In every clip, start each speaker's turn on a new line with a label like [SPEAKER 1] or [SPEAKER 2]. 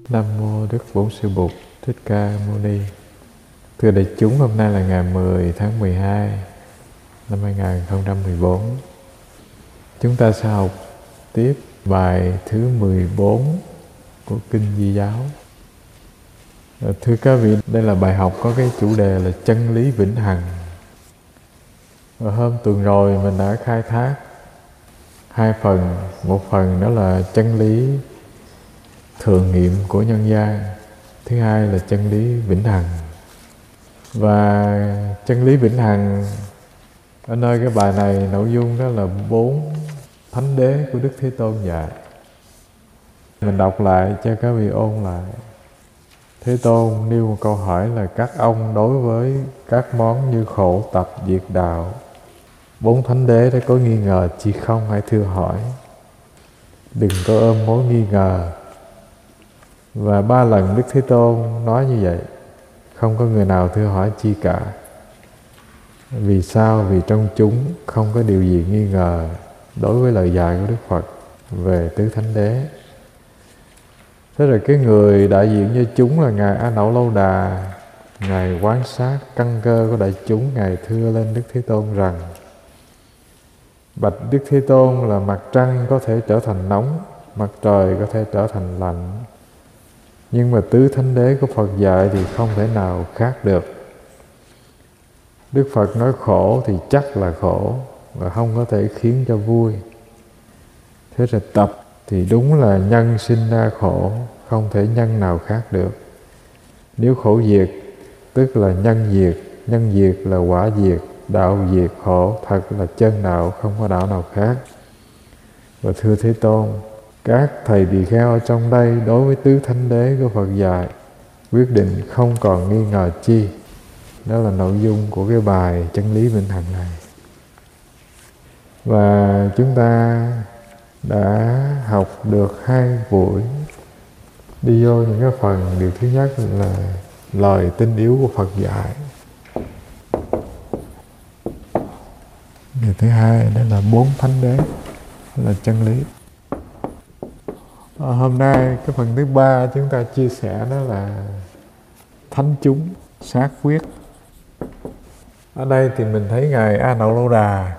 [SPEAKER 1] Nam mô Đức Bổn Sư Bụt Thích Ca Mâu Ni. Thưa đại chúng, hôm nay là ngày 10 tháng 12 năm 2014. Chúng ta sẽ học tiếp bài thứ 14 của Kinh Di Giáo. Thưa các vị, đây là bài học có cái chủ đề là chân lý vĩnh hằng. Hôm tuần rồi mình đã khai thác hai phần. Một phần đó là chân lý thường nghiệm của nhân gian, thứ hai là chân lý vĩnh hằng. Và chân lý vĩnh hằng ở nơi cái bài này, nội dung đó là 4 thánh đế của Đức Thế Tôn dạy. Mình đọc lại cho các vị ôn lại. Thế Tôn nêu một câu hỏi là: các ông đối với các món như khổ tập diệt đạo, 4 thánh đế đã có nghi ngờ chi không? Hãy thưa hỏi. Đừng có ôm mối nghi ngờ. Và 3 lần Đức Thế Tôn nói như vậy, không có người nào thưa hỏi chi cả. Vì sao? Vì trong chúng không có điều gì nghi ngờ đối với lời dạy của Đức Phật về tứ thánh đế. Thế rồi cái người đại diện cho chúng là Ngài A Nậu Lâu Đà. Ngài quan sát căn cơ của đại chúng, Ngài thưa lên Đức Thế Tôn rằng: bạch Đức Thế Tôn, là mặt trăng có thể trở thành nóng, mặt trời có thể trở thành lạnh, nhưng mà tứ thánh đế của Phật dạy thì không thể nào khác được. Đức Phật nói khổ thì chắc là khổ, và không có thể khiến cho vui. Thế rồi tập thì đúng là nhân sinh ra khổ, không thể nhân nào khác được. Nếu khổ diệt, tức là nhân diệt, nhân diệt là quả diệt, đạo diệt khổ, thật là chân đạo, không có đạo nào khác. Và thưa Thế Tôn, các thầy tỳ kheo ở trong đây đối với tứ thánh đế của Phật dạy quyết định không còn nghi ngờ chi. Đó là nội dung của cái bài chân lý vĩnh hằng này. Và chúng ta đã học được 2 buổi, đi vô những cái phần. Điều thứ nhất là lời tinh yếu của Phật dạy. Điều thứ hai đó là 4 thánh đế, là chân lý. Hôm nay cái phần thứ 3 chúng ta chia sẻ đó là thánh chúng xác quyết. Ở đây thì mình thấy Ngài A Nậu Lâu Đà,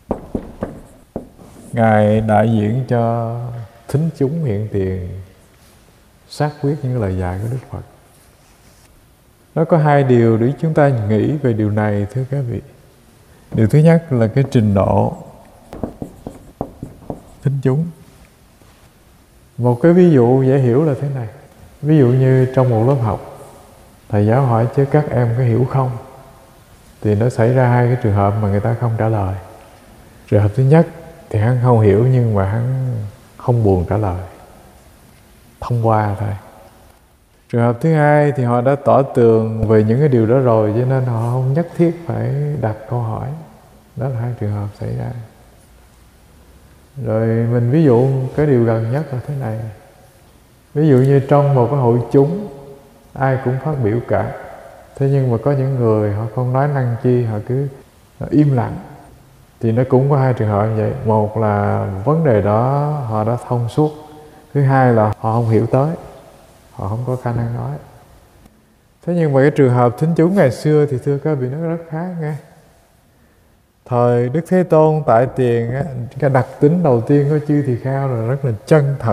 [SPEAKER 1] Ngài đại diện cho thính chúng hiện tiền xác quyết những lời dạy của Đức Phật. Nó có 2 điều để chúng ta nghĩ về điều này, thưa các vị. Điều thứ nhất là cái trình độ thính chúng. Một cái ví dụ dễ hiểu là thế này. Ví dụ như trong một lớp học, thầy giáo hỏi chứ các em có hiểu không? Thì nó xảy ra 2 cái trường hợp mà người ta không trả lời. Trường hợp thứ nhất thì hắn không hiểu, nhưng mà hắn không buồn trả lời, thông qua thôi. Trường hợp thứ hai thì họ đã tỏ tường về những cái điều đó rồi, cho nên họ không nhất thiết phải đặt câu hỏi. Đó là 2 trường hợp xảy ra. Rồi mình ví dụ cái điều gần nhất là thế này. Ví dụ như trong một cái hội chúng, ai cũng phát biểu cả. Thế nhưng mà có những người họ không nói năng chi, họ cứ im lặng. Thì nó cũng có 2 trường hợp như vậy. Một là vấn đề đó họ đã thông suốt. Thứ hai là họ không hiểu tới, họ không có khả năng nói. Thế nhưng mà cái trường hợp thính chúng ngày xưa thì thưa các vị, nó rất khác nghe. Thời Đức Thế Tôn tại tiền á, cái đặc tính đầu tiên của chư tỳ kheo là rất là chân thật.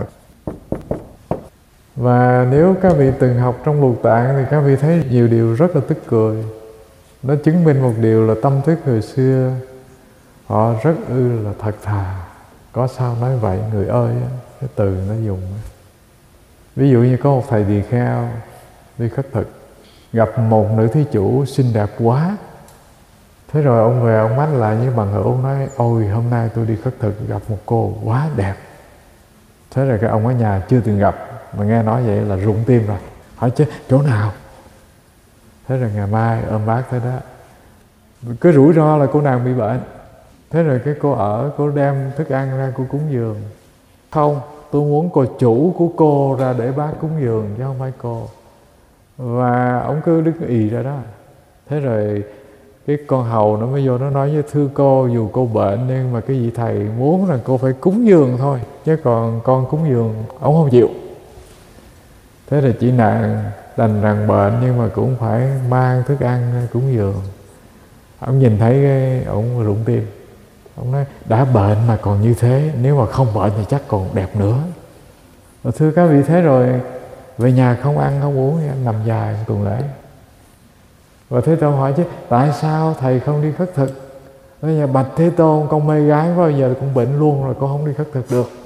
[SPEAKER 1] Và nếu các vị từng học trong Lục Tạng thì các vị thấy nhiều điều rất là tức cười. Nó chứng minh một điều là tâm thức hồi xưa họ rất là thật thà. Có sao nói vậy người ơi á, cái từ nó dùng. Ví dụ như có một thầy tỳ kheo đi khất thực, gặp một nữ thí chủ xinh đẹp quá. Thế rồi ông về ông mách lại với bằng hữu, ông nói: ôi hôm nay tôi đi khất thực gặp một cô quá đẹp. Thế rồi cái ông ở nhà chưa từng gặp mà nghe nói vậy là rụng tim rồi, hỏi chứ chỗ nào. Thế rồi ngày mai ôm bác tới đó. Cái rủi ro là cô nàng bị bệnh. Thế rồi cái cô đem thức ăn ra cô cúng dường. Không, tôi muốn cô chủ của cô ra để bác cúng dường chứ không phải cô. Và ông cứ đứng ì ra đó. Thế rồi cái con hầu nó mới vô nó nói với: thưa cô, dù cô bệnh nhưng mà cái vị thầy muốn là cô phải cúng dường thôi, chứ còn con cúng dường ông không chịu. Thế là chỉ đành rằng bệnh nhưng mà cũng phải mang thức ăn ra cúng dường. Ông nhìn thấy ông rụng tim. Ông nói đã bệnh mà còn như thế, nếu mà không bệnh thì chắc còn đẹp nữa. Thưa các vị, thế rồi về nhà không ăn không uống, nằm dài tuần lễ. Và Thế Tôn hỏi chứ tại sao thầy không đi khất thực? Nói nhà bạch Thế Tôn, con mê gái quá, giờ con bệnh luôn rồi, con không đi khất thực được.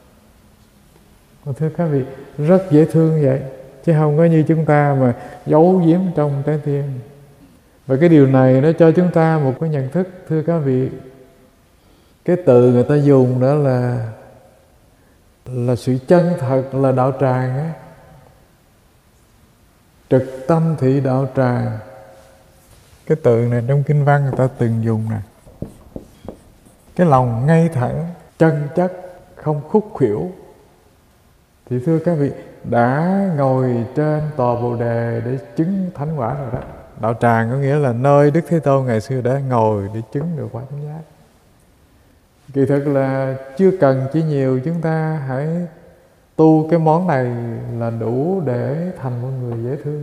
[SPEAKER 1] Thưa các vị, rất dễ thương vậy, chứ không có như chúng ta mà giấu giếm trong trái tim. Và cái điều này nó cho chúng ta một cái nhận thức, thưa các vị. Cái từ người ta dùng đó là sự chân thật, là đạo tràng á. Trực tâm thị đạo tràng. Cái từ này trong kinh văn người ta từng dùng nè. Cái lòng ngay thẳng, chân chất, không khúc khuỷu. Thì thưa các vị, đã ngồi trên tòa Bồ Đề để chứng thánh quả rồi đó. Đạo tràng có nghĩa là nơi Đức Thế Tôn ngày xưa đã ngồi để chứng được quả thánh giác. Kỳ thực là chưa cần chỉ nhiều, chúng ta hãy tu cái món này là đủ để thành một người dễ thương.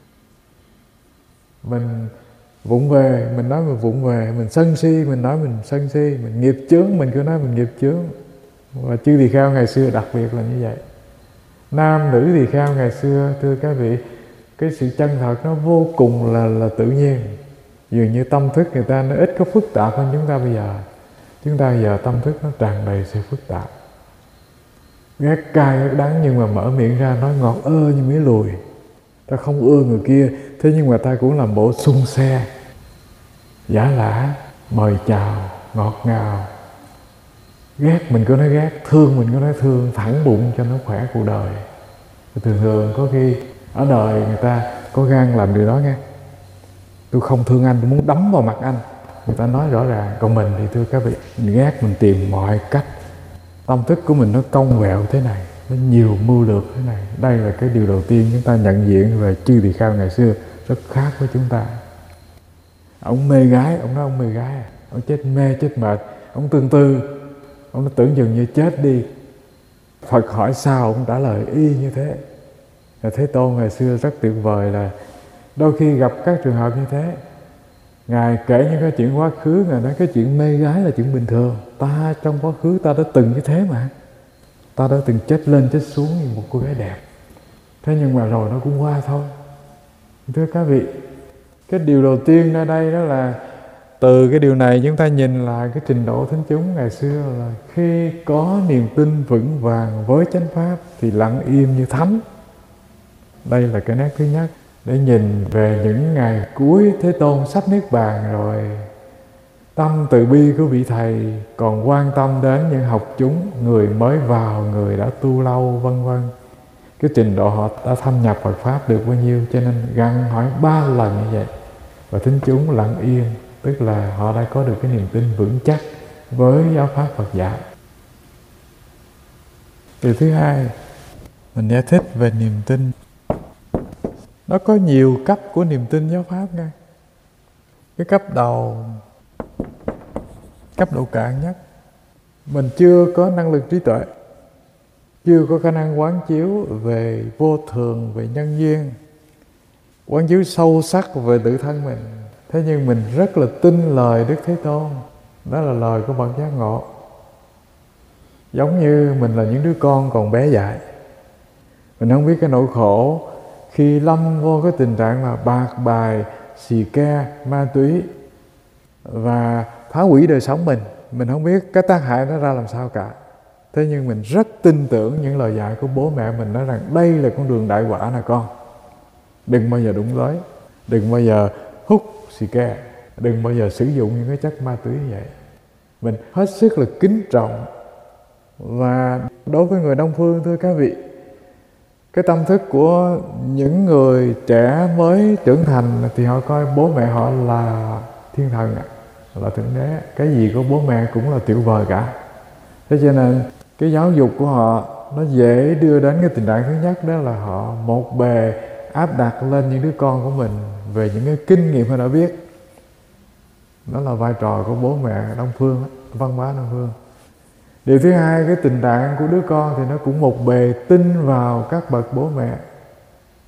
[SPEAKER 1] Mình vụng về, mình nói mình vụng về. Mình sân si, mình nói mình sân si. Mình nghiệp chướng, mình cứ nói mình nghiệp chướng. Và chư tỳ kheo ngày xưa đặc biệt là như vậy. Nam nữ tỳ kheo ngày xưa, thưa các vị, cái sự chân thật nó vô cùng là tự nhiên. Dường như tâm thức người ta nó ít có phức tạp hơn chúng ta bây giờ. Chúng ta giờ tâm thức nó tràn đầy sự phức tạp, ghét cay ghét đắng, nhưng mà mở miệng ra nói ngọt ơ như mía lùi. Ta không ưa người kia, thế nhưng mà ta cũng làm bộ xung xe, giả lả, mời chào, ngọt ngào. Ghét mình cứ nói ghét, thương mình cứ nói thương, thẳng bụng cho nó khỏe cuộc đời. Thường thường có khi ở đời người ta có gan làm điều đó nghe. Tôi không thương anh, tôi muốn đấm vào mặt anh. Người ta nói rõ ràng. Còn mình thì thưa các vị, mình ghét, mình tìm mọi cách. Tâm thức của mình nó cong vẹo thế này, nó nhiều mưu lược thế này. Đây là cái điều đầu tiên chúng ta nhận diện về chư tỳ kheo ngày xưa rất khác với chúng ta. Ông mê gái, ông nói ông mê gái à? Ông chết mê chết mệt, ông tương tư, ông tưởng chừng như chết đi. Phật hỏi sao, ông trả lời y như thế. Là Thế Tôn ngày xưa rất tuyệt vời, là đôi khi gặp các trường hợp như thế, Ngài kể những cái chuyện quá khứ. Ngài nói cái chuyện mê gái là chuyện bình thường. Ta trong quá khứ ta đã từng như thế mà. Ta đã từng chết lên chết xuống như một cô gái đẹp. Thế nhưng mà rồi nó cũng qua thôi. Thưa các vị, cái điều đầu tiên ở đây đó là từ cái điều này chúng ta nhìn lại cái trình độ thính chúng ngày xưa, là khi có niềm tin vững vàng với chánh pháp thì lặng im như thánh. Đây là cái nét thứ nhất. Để nhìn về những ngày cuối Thế Tôn sắp niết bàn rồi, tâm từ bi của vị thầy còn quan tâm đến những học chúng, người mới vào, người đã tu lâu, vân vân. Cái trình độ họ đã thâm nhập Phật pháp được bao nhiêu, cho nên gặng hỏi 3 lần như vậy. Và thính chúng lặng yên, tức là họ đã có được cái niềm tin vững chắc với giáo pháp Phật dạy. Điều thứ hai, mình giải thích về niềm tin. Nó có nhiều cấp của niềm tin giáo pháp nha. Cái cấp đầu, cấp độ cạn nhất, mình chưa có năng lực trí tuệ, chưa có khả năng quán chiếu về vô thường, về nhân duyên, quán chiếu sâu sắc về tự thân mình. Thế nhưng mình rất là tin lời Đức Thế Tôn. Đó là lời của bậc giác ngộ. Giống như mình là những đứa con còn bé dại, mình không biết cái nỗi khổ khi lâm vô cái tình trạng là bạc bài, xì ke, ma túy và phá hủy đời sống mình không biết cái tác hại nó ra làm sao cả. Thế nhưng mình rất tin tưởng những lời dạy của bố mẹ mình, nói rằng đây là con đường đại quả nè con. Đừng bao giờ đụng tới, đừng bao giờ hút xì ke, đừng bao giờ sử dụng những cái chất ma túy như vậy. Mình hết sức là kính trọng. Và đối với người Đông Phương, thưa các vị, cái tâm thức của những người trẻ mới trưởng thành thì họ coi bố mẹ họ là thiên thần, là thượng đế. Cái gì của bố mẹ cũng là tuyệt vời cả. Thế cho nên cái giáo dục của họ nó dễ đưa đến cái tình trạng thứ nhất, đó là họ một bề áp đặt lên những đứa con của mình về những cái kinh nghiệm họ đã biết. Đó là vai trò của bố mẹ Đông Phương, văn hóa Đông Phương. Điều thứ hai, cái tình trạng của đứa con thì nó cũng một bề tin vào các bậc bố mẹ.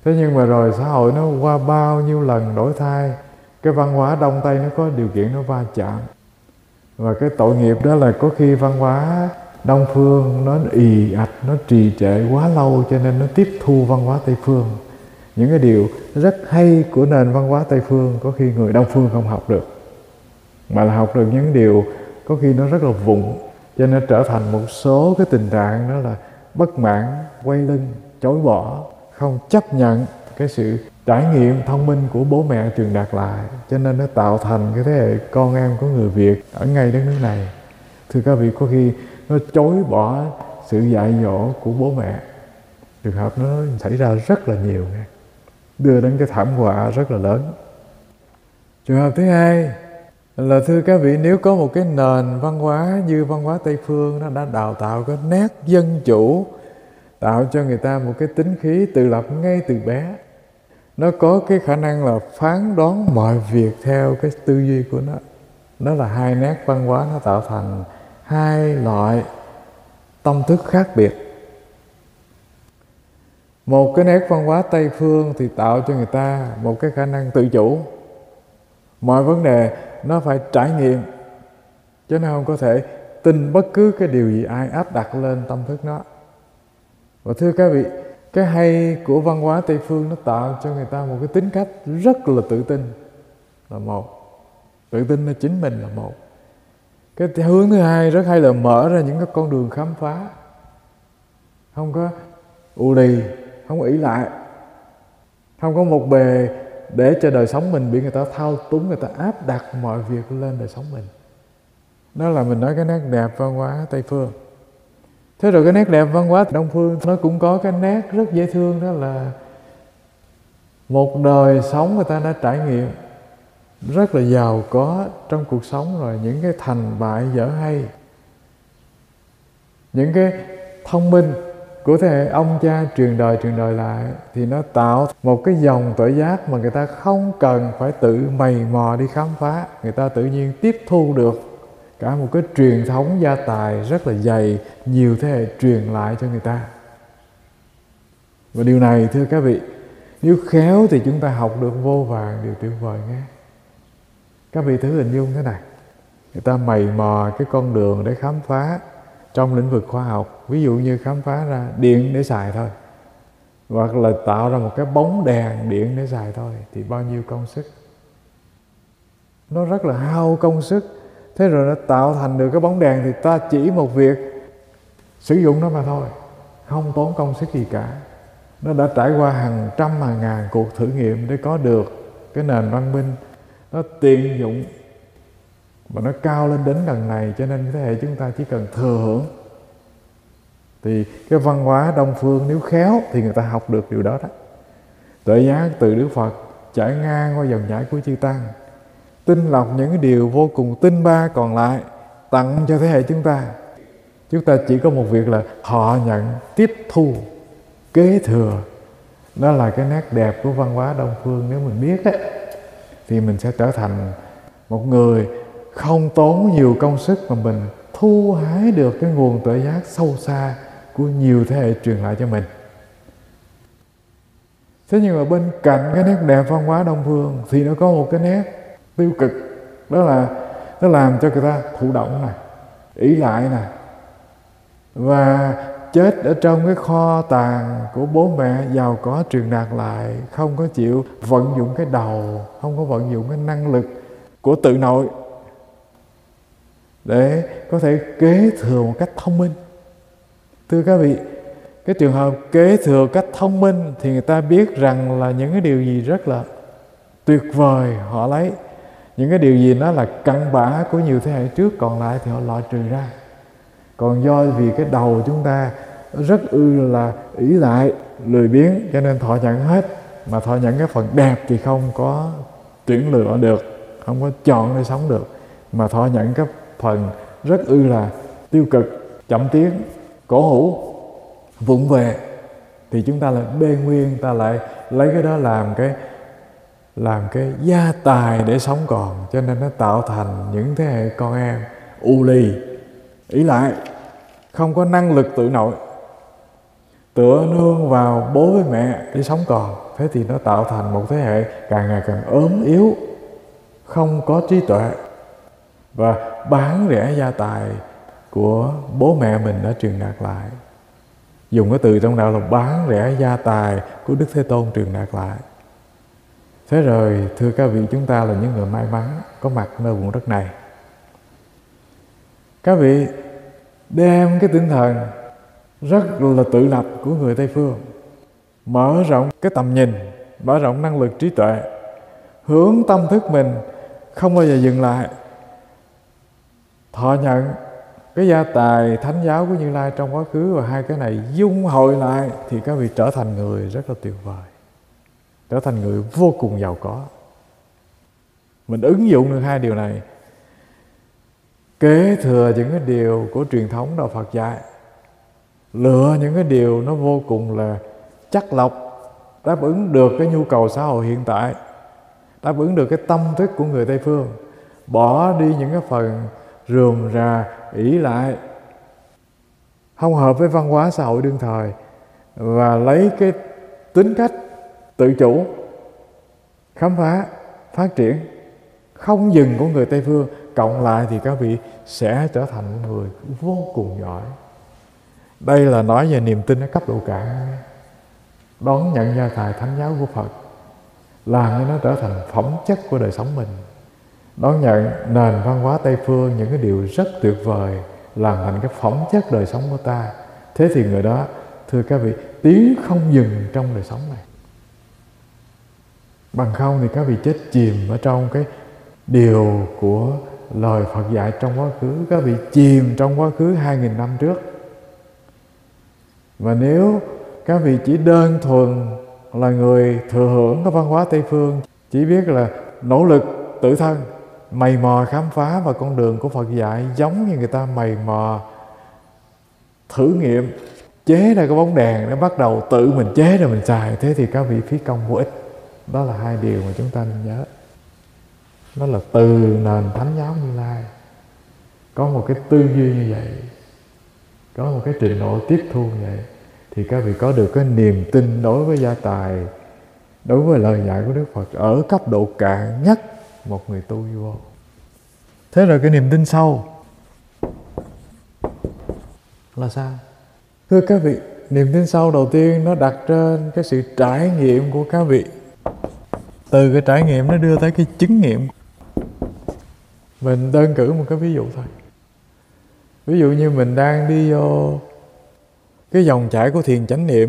[SPEAKER 1] Thế nhưng mà rồi xã hội nó qua bao nhiêu lần đổi thay, cái văn hóa Đông Tây nó có điều kiện nó va chạm. Và cái tội nghiệp đó là có khi văn hóa Đông Phương nó ì ạch, nó trì trệ quá lâu, cho nên nó tiếp thu văn hóa Tây Phương. Những cái điều rất hay của nền văn hóa Tây Phương có khi người Đông Phương không học được, mà là học được những điều có khi nó rất là vụng, cho nên trở thành một số cái tình trạng đó là bất mãn, quay lưng, chối bỏ, không chấp nhận cái sự trải nghiệm thông minh của bố mẹ truyền đạt lại, cho nên nó tạo thành cái thế hệ con em của người Việt ở ngay đất nước này. Thưa các vị, có khi nó chối bỏ sự dạy dỗ của bố mẹ. Trường hợp nó xảy ra rất là nhiều, đưa đến cái thảm họa rất là lớn. Trường hợp thứ hai là, thưa các vị, nếu có một cái nền văn hóa như văn hóa Tây Phương, nó đã đào tạo cái nét dân chủ, tạo cho người ta một cái tính khí tự lập ngay từ bé. Nó có cái khả năng là phán đoán mọi việc theo cái tư duy của nó. Đó là hai nét văn hóa, nó tạo thành hai loại tâm thức khác biệt. Một cái nét văn hóa Tây Phương thì tạo cho người ta một cái khả năng tự chủ. Mọi vấn đề nó phải trải nghiệm, chứ nó không có thể tin bất cứ cái điều gì ai áp đặt lên tâm thức nó. Và thưa các vị, cái hay của văn hóa Tây Phương nó tạo cho người ta một cái tính cách rất là tự tin là một. Tự tin là chính mình là một. Cái hướng thứ hai rất hay là mở ra những cái con đường khám phá. Không có ù lì, không có ỷ lại, không có một bề để cho đời sống mình bị người ta thao túng, người ta áp đặt mọi việc lên đời sống mình. Đó là mình nói cái nét đẹp văn hóa Tây Phương. Thế rồi cái nét đẹp văn hóa Đông Phương nó cũng có cái nét rất dễ thương, đó là một đời sống người ta đã trải nghiệm rất là giàu có trong cuộc sống rồi, những cái thành bại dở hay, những cái thông minh của thế hệ ông cha truyền đời lại, thì nó tạo một cái dòng tuệ giác mà người ta không cần phải tự mày mò đi khám phá. Người ta tự nhiên tiếp thu được cả một cái truyền thống gia tài rất là dày, nhiều thế hệ truyền lại cho người ta. Và điều này, thưa các vị, nếu khéo thì chúng ta học được vô vàn điều tuyệt vời nghe. Các vị thử hình dung thế này, người ta mày mò cái con đường để khám phá trong lĩnh vực khoa học, ví dụ như khám phá ra điện để xài thôi, hoặc là tạo ra một cái bóng đèn điện để xài thôi, thì bao nhiêu công sức. Nó rất là hao công sức. Thế rồi nó tạo thành được cái bóng đèn thì ta chỉ một việc sử dụng nó mà thôi, không tốn công sức gì cả. Nó đã trải qua hàng trăm hàng ngàn cuộc thử nghiệm để có được cái nền văn minh nó tiện dụng và nó cao lên đến gần này, cho nên thế hệ chúng ta chỉ cần thừa hưởng. Thì cái văn hóa Đông Phương nếu khéo thì người ta học được điều đó đó. Tuệ giác từ Đức Phật trải ngang qua dòng chảy của chư Tăng, tinh lọc những cái điều vô cùng tinh ba còn lại tặng cho thế hệ chúng ta. Chúng ta chỉ có một việc là họ nhận, tiếp thu, kế thừa. Đó là cái nét đẹp của văn hóa Đông Phương. Nếu mình biết ấy, thì mình sẽ trở thành một người không tốn nhiều công sức mà mình thu hái được cái nguồn tuệ giác sâu xa của nhiều thế hệ truyền lại cho mình. Thế nhưng mà bên cạnh cái nét đẹp văn hóa Đông Phương thì nó có một cái nét tiêu cực, đó là nó làm cho người ta thụ động này, ỷ lại này, và chết ở trong cái kho tàng của bố mẹ giàu có truyền đạt lại, không có chịu vận dụng cái đầu, không có vận dụng cái năng lực của tự nội để có thể kế thừa một cách thông minh. Thưa các vị, cái trường hợp kế thừa cách thông minh thì người ta biết rằng là những cái điều gì rất là tuyệt vời họ lấy, những cái điều gì nó là cặn bã của nhiều thế hệ trước còn lại thì họ loại trừ ra. Còn do vì cái đầu chúng ta rất là ỷ lại, lười biếng, cho nên thọ nhận hết, mà thọ nhận cái phần đẹp thì không có tuyển lựa được, không có chọn để sống được, mà thọ nhận cái phần rất là tiêu cực, chậm tiến, cổ hủ, vụng về, thì chúng ta lại bê nguyên, ta lại lấy cái đó làm cái gia tài để sống còn. Cho nên nó tạo thành những thế hệ con em u lì, ỷ lại, không có năng lực tự nội. tựa nương vào bố với mẹ để sống còn. Thế thì nó tạo thành một thế hệ càng ngày càng ốm yếu, không có trí tuệ, và bán rẻ gia tài của bố mẹ mình đã truyền đạt lại. Dùng cái từ trong đạo là bán rẻ gia tài của Đức Thế Tôn truyền đạt lại. Thế rồi thưa các vị, chúng ta là những người may mắn có mặt nơi vùng đất này. Các vị đem cái tinh thần rất là tự lập của người Tây Phương, mở rộng cái tầm nhìn, mở rộng năng lực trí tuệ, hướng tâm thức mình không bao giờ dừng lại, thọ nhận cái gia tài thánh giáo của Như Lai trong quá khứ, và hai cái này dung hội lại thì các vị trở thành người rất là tuyệt vời, trở thành người vô cùng giàu có. Mình ứng dụng được hai điều này, kế thừa những cái điều của truyền thống đạo Phật dạy, lựa những cái điều nó vô cùng là chắc lọc, đáp ứng được cái nhu cầu xã hội hiện tại, đáp ứng được cái tâm thức của người Tây Phương, bỏ đi những cái phần rườm rà, ỷ lại, không hợp với văn hóa xã hội đương thời, và lấy cái tính cách tự chủ, khám phá, phát triển, không dừng của người Tây Phương, cộng lại thì các vị sẽ trở thành một người vô cùng giỏi. Đây là nói về niềm tin ở cấp độ cạn, đón nhận gia tài thánh giáo của Phật, làm cho nó trở thành phẩm chất của đời sống mình. Đón nhận nền văn hóa Tây Phương, những cái điều rất tuyệt vời, làm thành cái phẩm chất đời sống của ta. Thế thì người đó, thưa các vị, tiến không dừng trong đời sống này. Bằng không thì các vị chết chìm ở trong cái điều của lời Phật dạy trong quá khứ. Các vị chìm trong quá khứ 2.000 năm trước. Và nếu các vị chỉ đơn thuần là người thừa hưởng cái văn hóa Tây Phương, chỉ biết là nỗ lực tự thân, mày mò khám phá vào con đường của Phật dạy, giống như người ta mày mò thử nghiệm chế ra cái bóng đèn, nó bắt đầu tự mình chế rồi mình xài, thế thì các vị phí công vô ích. Đó là hai điều mà chúng ta nên nhớ. Đó là từ nền thánh giáo Như Lai có một cái tư duy như vậy, có một cái trình độ tiếp thu như vậy, thì các vị có được cái niềm tin đối với gia tài, đối với lời dạy của Đức Phật ở cấp độ cạn nhất một người tu vô. Thế rồi cái niềm tin sâu là sao? Thưa các vị, niềm tin sâu đầu tiên nó đặt trên cái sự trải nghiệm của các vị. Từ cái trải nghiệm nó đưa tới cái chứng nghiệm. Mình đơn cử một cái ví dụ thôi. Ví dụ như mình đang đi vô cái dòng chảy của thiền chánh niệm.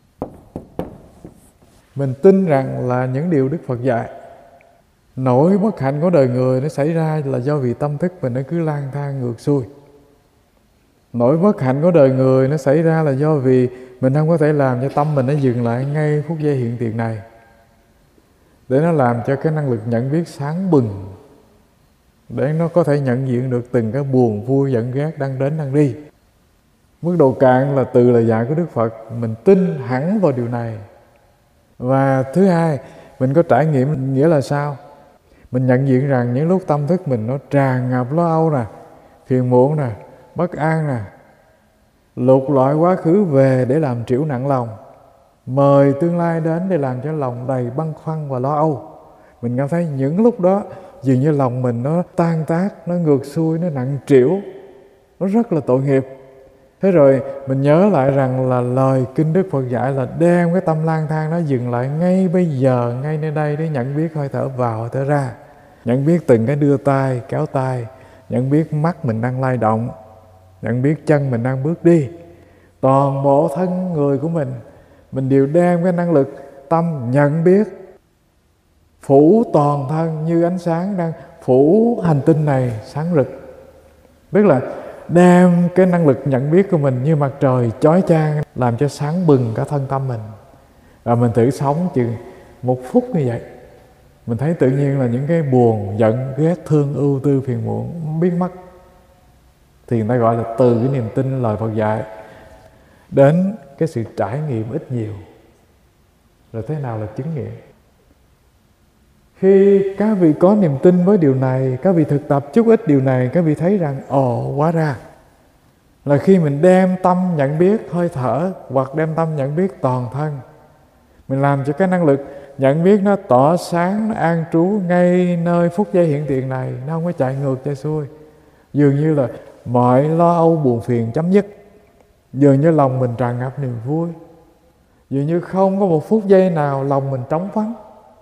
[SPEAKER 1] Mình tin rằng là những điều Đức Phật dạy, nỗi bất hạnh của đời người nó xảy ra là do vì tâm thức mình nó cứ lang thang ngược xuôi. Nỗi bất hạnh của đời người nó xảy ra là do vì mình không có thể làm cho tâm mình nó dừng lại ngay phút giây hiện tiền này, để nó làm cho cái năng lực nhận biết sáng bừng, để nó có thể nhận diện được từng cái buồn vui giận ghét đang đến đang đi. Mức độ cạn là từ lời dạy của Đức Phật, mình tin hẳn vào điều này. Và thứ hai, mình có trải nghiệm, nghĩa là sao? Mình nhận diện rằng những lúc tâm thức mình nó tràn ngập lo âu nè, phiền muộn nè, bất an nè, lục lọi quá khứ về để làm trĩu nặng lòng, mời tương lai đến để làm cho lòng đầy băn khoăn và lo âu. Mình cảm thấy những lúc đó dường như lòng mình nó tan tác, nó ngược xuôi, nó nặng trĩu, nó rất là tội nghiệp. Thế rồi mình nhớ lại rằng là lời kinh Đức Phật dạy là đem cái tâm lang thang nó dừng lại ngay bây giờ, ngay nơi đây, để nhận biết hơi thở vào, hơi thở ra, nhận biết từng cái đưa tay, kéo tay, nhận biết mắt mình đang lay động, nhận biết chân mình đang bước đi. Toàn bộ thân người của mình đều đem cái năng lực tâm nhận biết, phủ toàn thân như ánh sáng đang phủ hành tinh này sáng rực. Tức là đem cái năng lực nhận biết của mình như mặt trời chói chang, làm cho sáng bừng cả thân tâm mình. Và mình thử sống chừng 1 phút như vậy, mình thấy tự nhiên là những cái buồn, giận, ghét, thương, ưu tư, phiền muộn biến mất. Thì người ta gọi là từ cái niềm tin lời Phật dạy đến cái sự trải nghiệm ít nhiều. Rồi thế nào là chứng nghiệm? Khi các vị có niềm tin với điều này, các vị thực tập chút ít điều này, các vị thấy rằng hóa ra là khi mình đem tâm nhận biết hơi thở, hoặc đem tâm nhận biết toàn thân, mình làm cho cái năng lực nhận biết nó tỏ sáng, nó an trú ngay nơi phút giây hiện tiền này, nó không có chạy ngược chạy xuôi. Dường như là mọi lo âu buồn phiền chấm dứt, dường như lòng mình tràn ngập niềm vui, dường như không có một phút giây nào lòng mình trống vắng.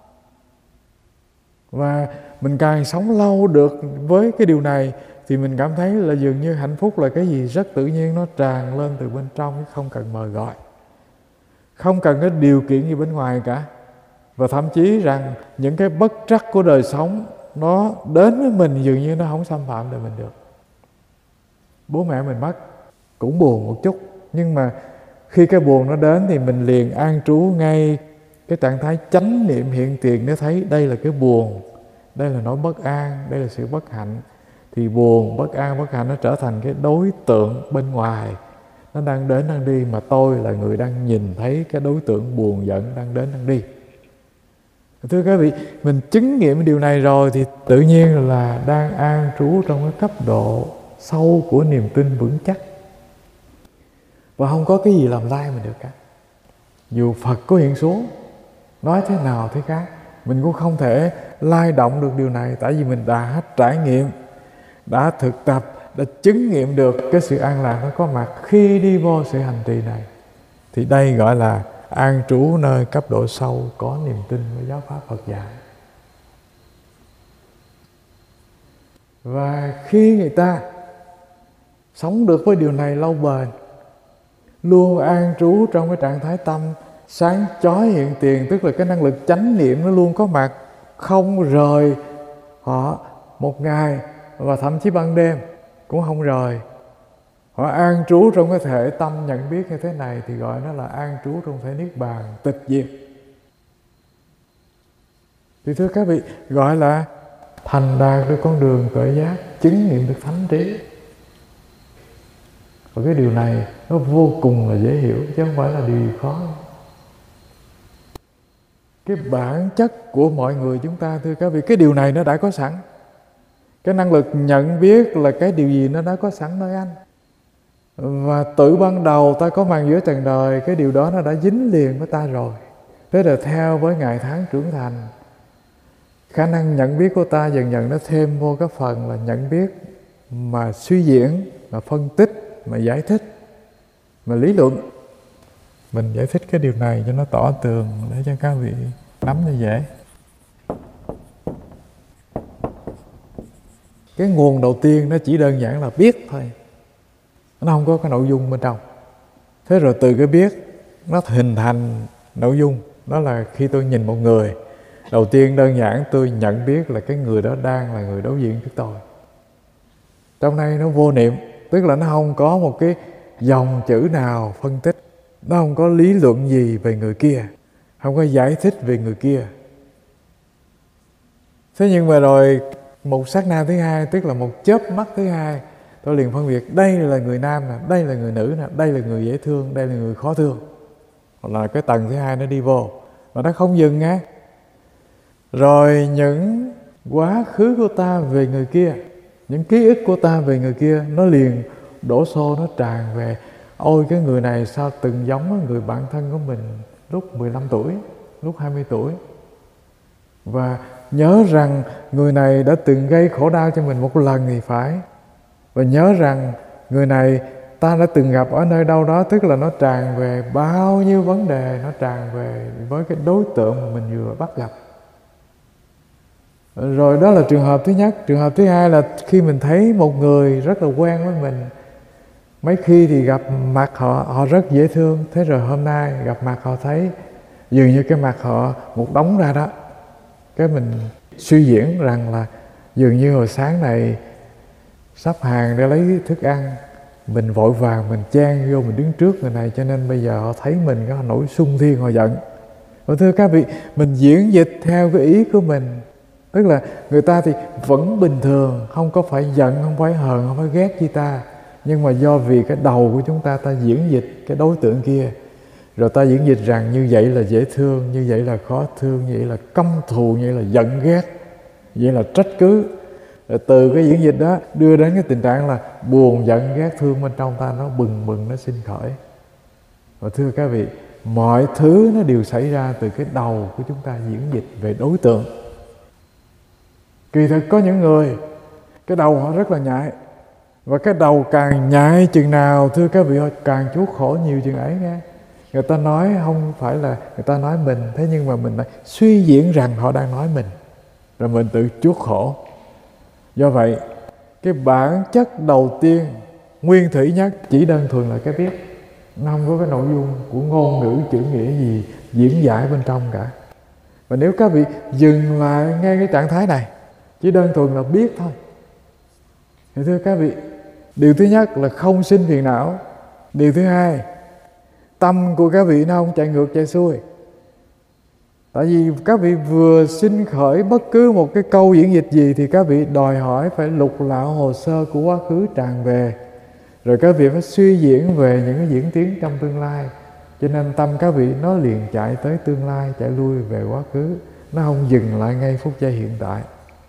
[SPEAKER 1] Và mình càng sống lâu được với cái điều này thì mình cảm thấy là dường như hạnh phúc là cái gì rất tự nhiên, nó tràn lên từ bên trong, không cần mời gọi, không cần cái điều kiện gì bên ngoài cả. Và thậm chí rằng những cái bất trắc của đời sống nó đến với mình dường như nó không xâm phạm đời mình được. Bố mẹ mình mất cũng buồn một chút, nhưng mà khi cái buồn nó đến thì mình liền an trú ngay cái trạng thái chánh niệm hiện tiền, để thấy đây là cái buồn, đây là nỗi bất an, đây là sự bất hạnh. Thì buồn, bất an, bất hạnh nó trở thành cái đối tượng bên ngoài, nó đang đến đang đi, mà tôi là người đang nhìn thấy cái đối tượng buồn giận đang đến đang đi. Thưa các vị, mình chứng nghiệm điều này rồi thì tự nhiên là đang an trú trong cái cấp độ sâu của niềm tin vững chắc, và không có cái gì làm lai mình được cả. Dù Phật có hiện xuống nói thế nào thế khác, mình cũng không thể lay động được điều này, tại vì mình đã trải nghiệm, đã thực tập, đã chứng nghiệm được cái sự an lạc nó có mặt khi đi vô sự hành trì này. Thì đây gọi là an trú nơi cấp độ sâu có niềm tin với giáo pháp Phật dạy. Và khi người ta sống được với điều này lâu bền, luôn an trú trong cái trạng thái tâm sáng chói hiện tiền, tức là cái năng lực chánh niệm nó luôn có mặt, không rời họ một ngày, và thậm chí ban đêm cũng không rời. Họ an trú trong cái thể tâm nhận biết như thế này thì gọi nó là an trú trong thể niết bàn tịch diệt. Thì thưa các vị, gọi là thành đạt được con đường tuệ giác, chứng nghiệm được thánh trí. Và cái điều này nó vô cùng là dễ hiểu, chứ không phải là điều khó. Cái bản chất của mọi người chúng ta, thưa các vị, cái điều này nó đã có sẵn. Cái năng lực nhận biết là cái điều gì nó đã có sẵn nơi anh. Và từ ban đầu ta có mang giữa trần đời, cái điều đó nó đã dính liền với ta rồi. Thế là theo với ngày tháng trưởng thành, khả năng nhận biết của ta dần dần nó thêm vô cái phần là nhận biết mà suy diễn, mà phân tích, mà giải thích, mà lý luận. Mình giải thích cái điều này cho nó tỏ tường để cho các vị nắm cho dễ. Cái nguồn đầu tiên nó chỉ đơn giản là biết thôi, nó không có cái nội dung bên trong. Thế rồi từ cái biết nó hình thành nội dung. Đó là khi tôi nhìn một người, đầu tiên đơn giản tôi nhận biết là cái người đó đang là người đối diện trước tôi. Trong đây nó vô niệm, tức là nó không có một cái dòng chữ nào phân tích, nó không có lý luận gì về người kia, không có giải thích về người kia. Thế nhưng mà rồi một sát na thứ hai, tức là một chớp mắt thứ hai, tôi liền phân biệt đây là người nam nè, đây là người nữ nè, đây là người dễ thương, đây là người khó thương. Hoặc là cái tầng thứ hai nó đi vô, mà nó không dừng á. Rồi những quá khứ của ta về người kia, những ký ức của ta về người kia, nó liền đổ xô, nó tràn về. Ôi cái người này sao từng giống người bạn thân của mình lúc 15 tuổi, lúc 20 tuổi. Và nhớ rằng người này đã từng gây khổ đau cho mình một lần thì phải. Và nhớ rằng người này ta đã từng gặp ở nơi đâu đó, tức là nó tràn về bao nhiêu vấn đề, nó tràn về với cái đối tượng mà mình vừa bắt gặp. Rồi đó là trường hợp thứ nhất. Trường hợp thứ hai là khi mình thấy một người rất là quen với mình, mấy khi thì gặp mặt họ rất dễ thương, thế rồi hôm nay gặp mặt họ thấy dường như cái mặt họ một đống ra đó. Cái mình suy diễn rằng là dường như hồi sáng này sắp hàng để lấy thức ăn, mình vội vàng mình chen vô, mình đứng trước người này, cho nên bây giờ họ thấy mình có nổi xung thiên, họ giận. Và thưa các vị, mình diễn dịch theo cái ý của mình, tức là người ta thì vẫn bình thường, không có phải giận, không phải hờn, không phải ghét gì ta, nhưng mà do vì cái đầu của chúng ta diễn dịch cái đối tượng kia, rồi ta diễn dịch rằng như vậy là dễ thương, như vậy là khó thương, như vậy là căm thù, như vậy là giận ghét, như vậy là trách cứ. Rồi từ cái diễn dịch đó đưa đến cái tình trạng là buồn giận ghét thương bên trong ta nó bừng bừng, nó sinh khởi. Và thưa các vị, mọi thứ nó đều xảy ra từ cái đầu của chúng ta diễn dịch về đối tượng. Kỳ thực có những người cái đầu họ rất là nhạy, và cái đầu càng nhạy chừng nào thưa các vị, họ càng chuốc khổ nhiều chừng ấy nghe. Người ta nói không phải là người ta nói mình, thế nhưng mà mình lại suy diễn rằng họ đang nói mình, rồi mình tự chuốc khổ. Do vậy cái bản chất đầu tiên nguyên thủy nhất chỉ đơn thuần là cái biết, nó không có cái nội dung của ngôn ngữ chữ nghĩa gì diễn giải bên trong cả. Và nếu các vị dừng lại ngay cái trạng thái này, chỉ đơn thuần là biết thôi, thì thưa các vị, điều thứ nhất là không sinh phiền não. Điều thứ hai, tâm của các vị nó không chạy ngược chạy xuôi. Tại vì các vị vừa sinh khởi bất cứ một cái câu diễn dịch gì thì các vị đòi hỏi phải lục lạo hồ sơ của quá khứ tràn về, rồi các vị phải suy diễn về những cái diễn tiến trong tương lai. Cho nên tâm các vị nó liền chạy tới tương lai, chạy lui về quá khứ, nó không dừng lại ngay phút giây hiện tại.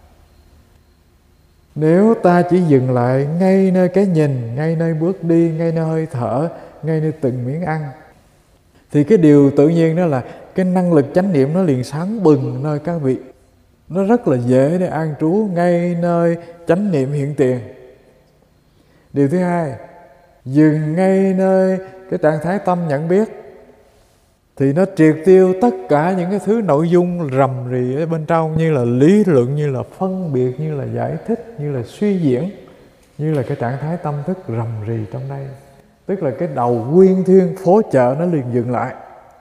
[SPEAKER 1] Nếu ta chỉ dừng lại ngay nơi cái nhìn, ngay nơi bước đi, ngay nơi hơi thở, ngay nơi từng miếng ăn, thì cái điều tự nhiên đó là cái năng lực chánh niệm nó liền sáng bừng nơi các vị. Nó rất là dễ để an trú ngay nơi chánh niệm hiện tiền. Điều thứ hai, dừng ngay nơi cái trạng thái tâm nhận biết, thì nó triệt tiêu tất cả những cái thứ nội dung rầm rì ở bên trong, như là lý luận, như là phân biệt, như là giải thích, như là suy diễn, như là cái trạng thái tâm thức rầm rì trong đây. Tức là cái đầu nguyên thuyên phố chợ nó liền dừng lại.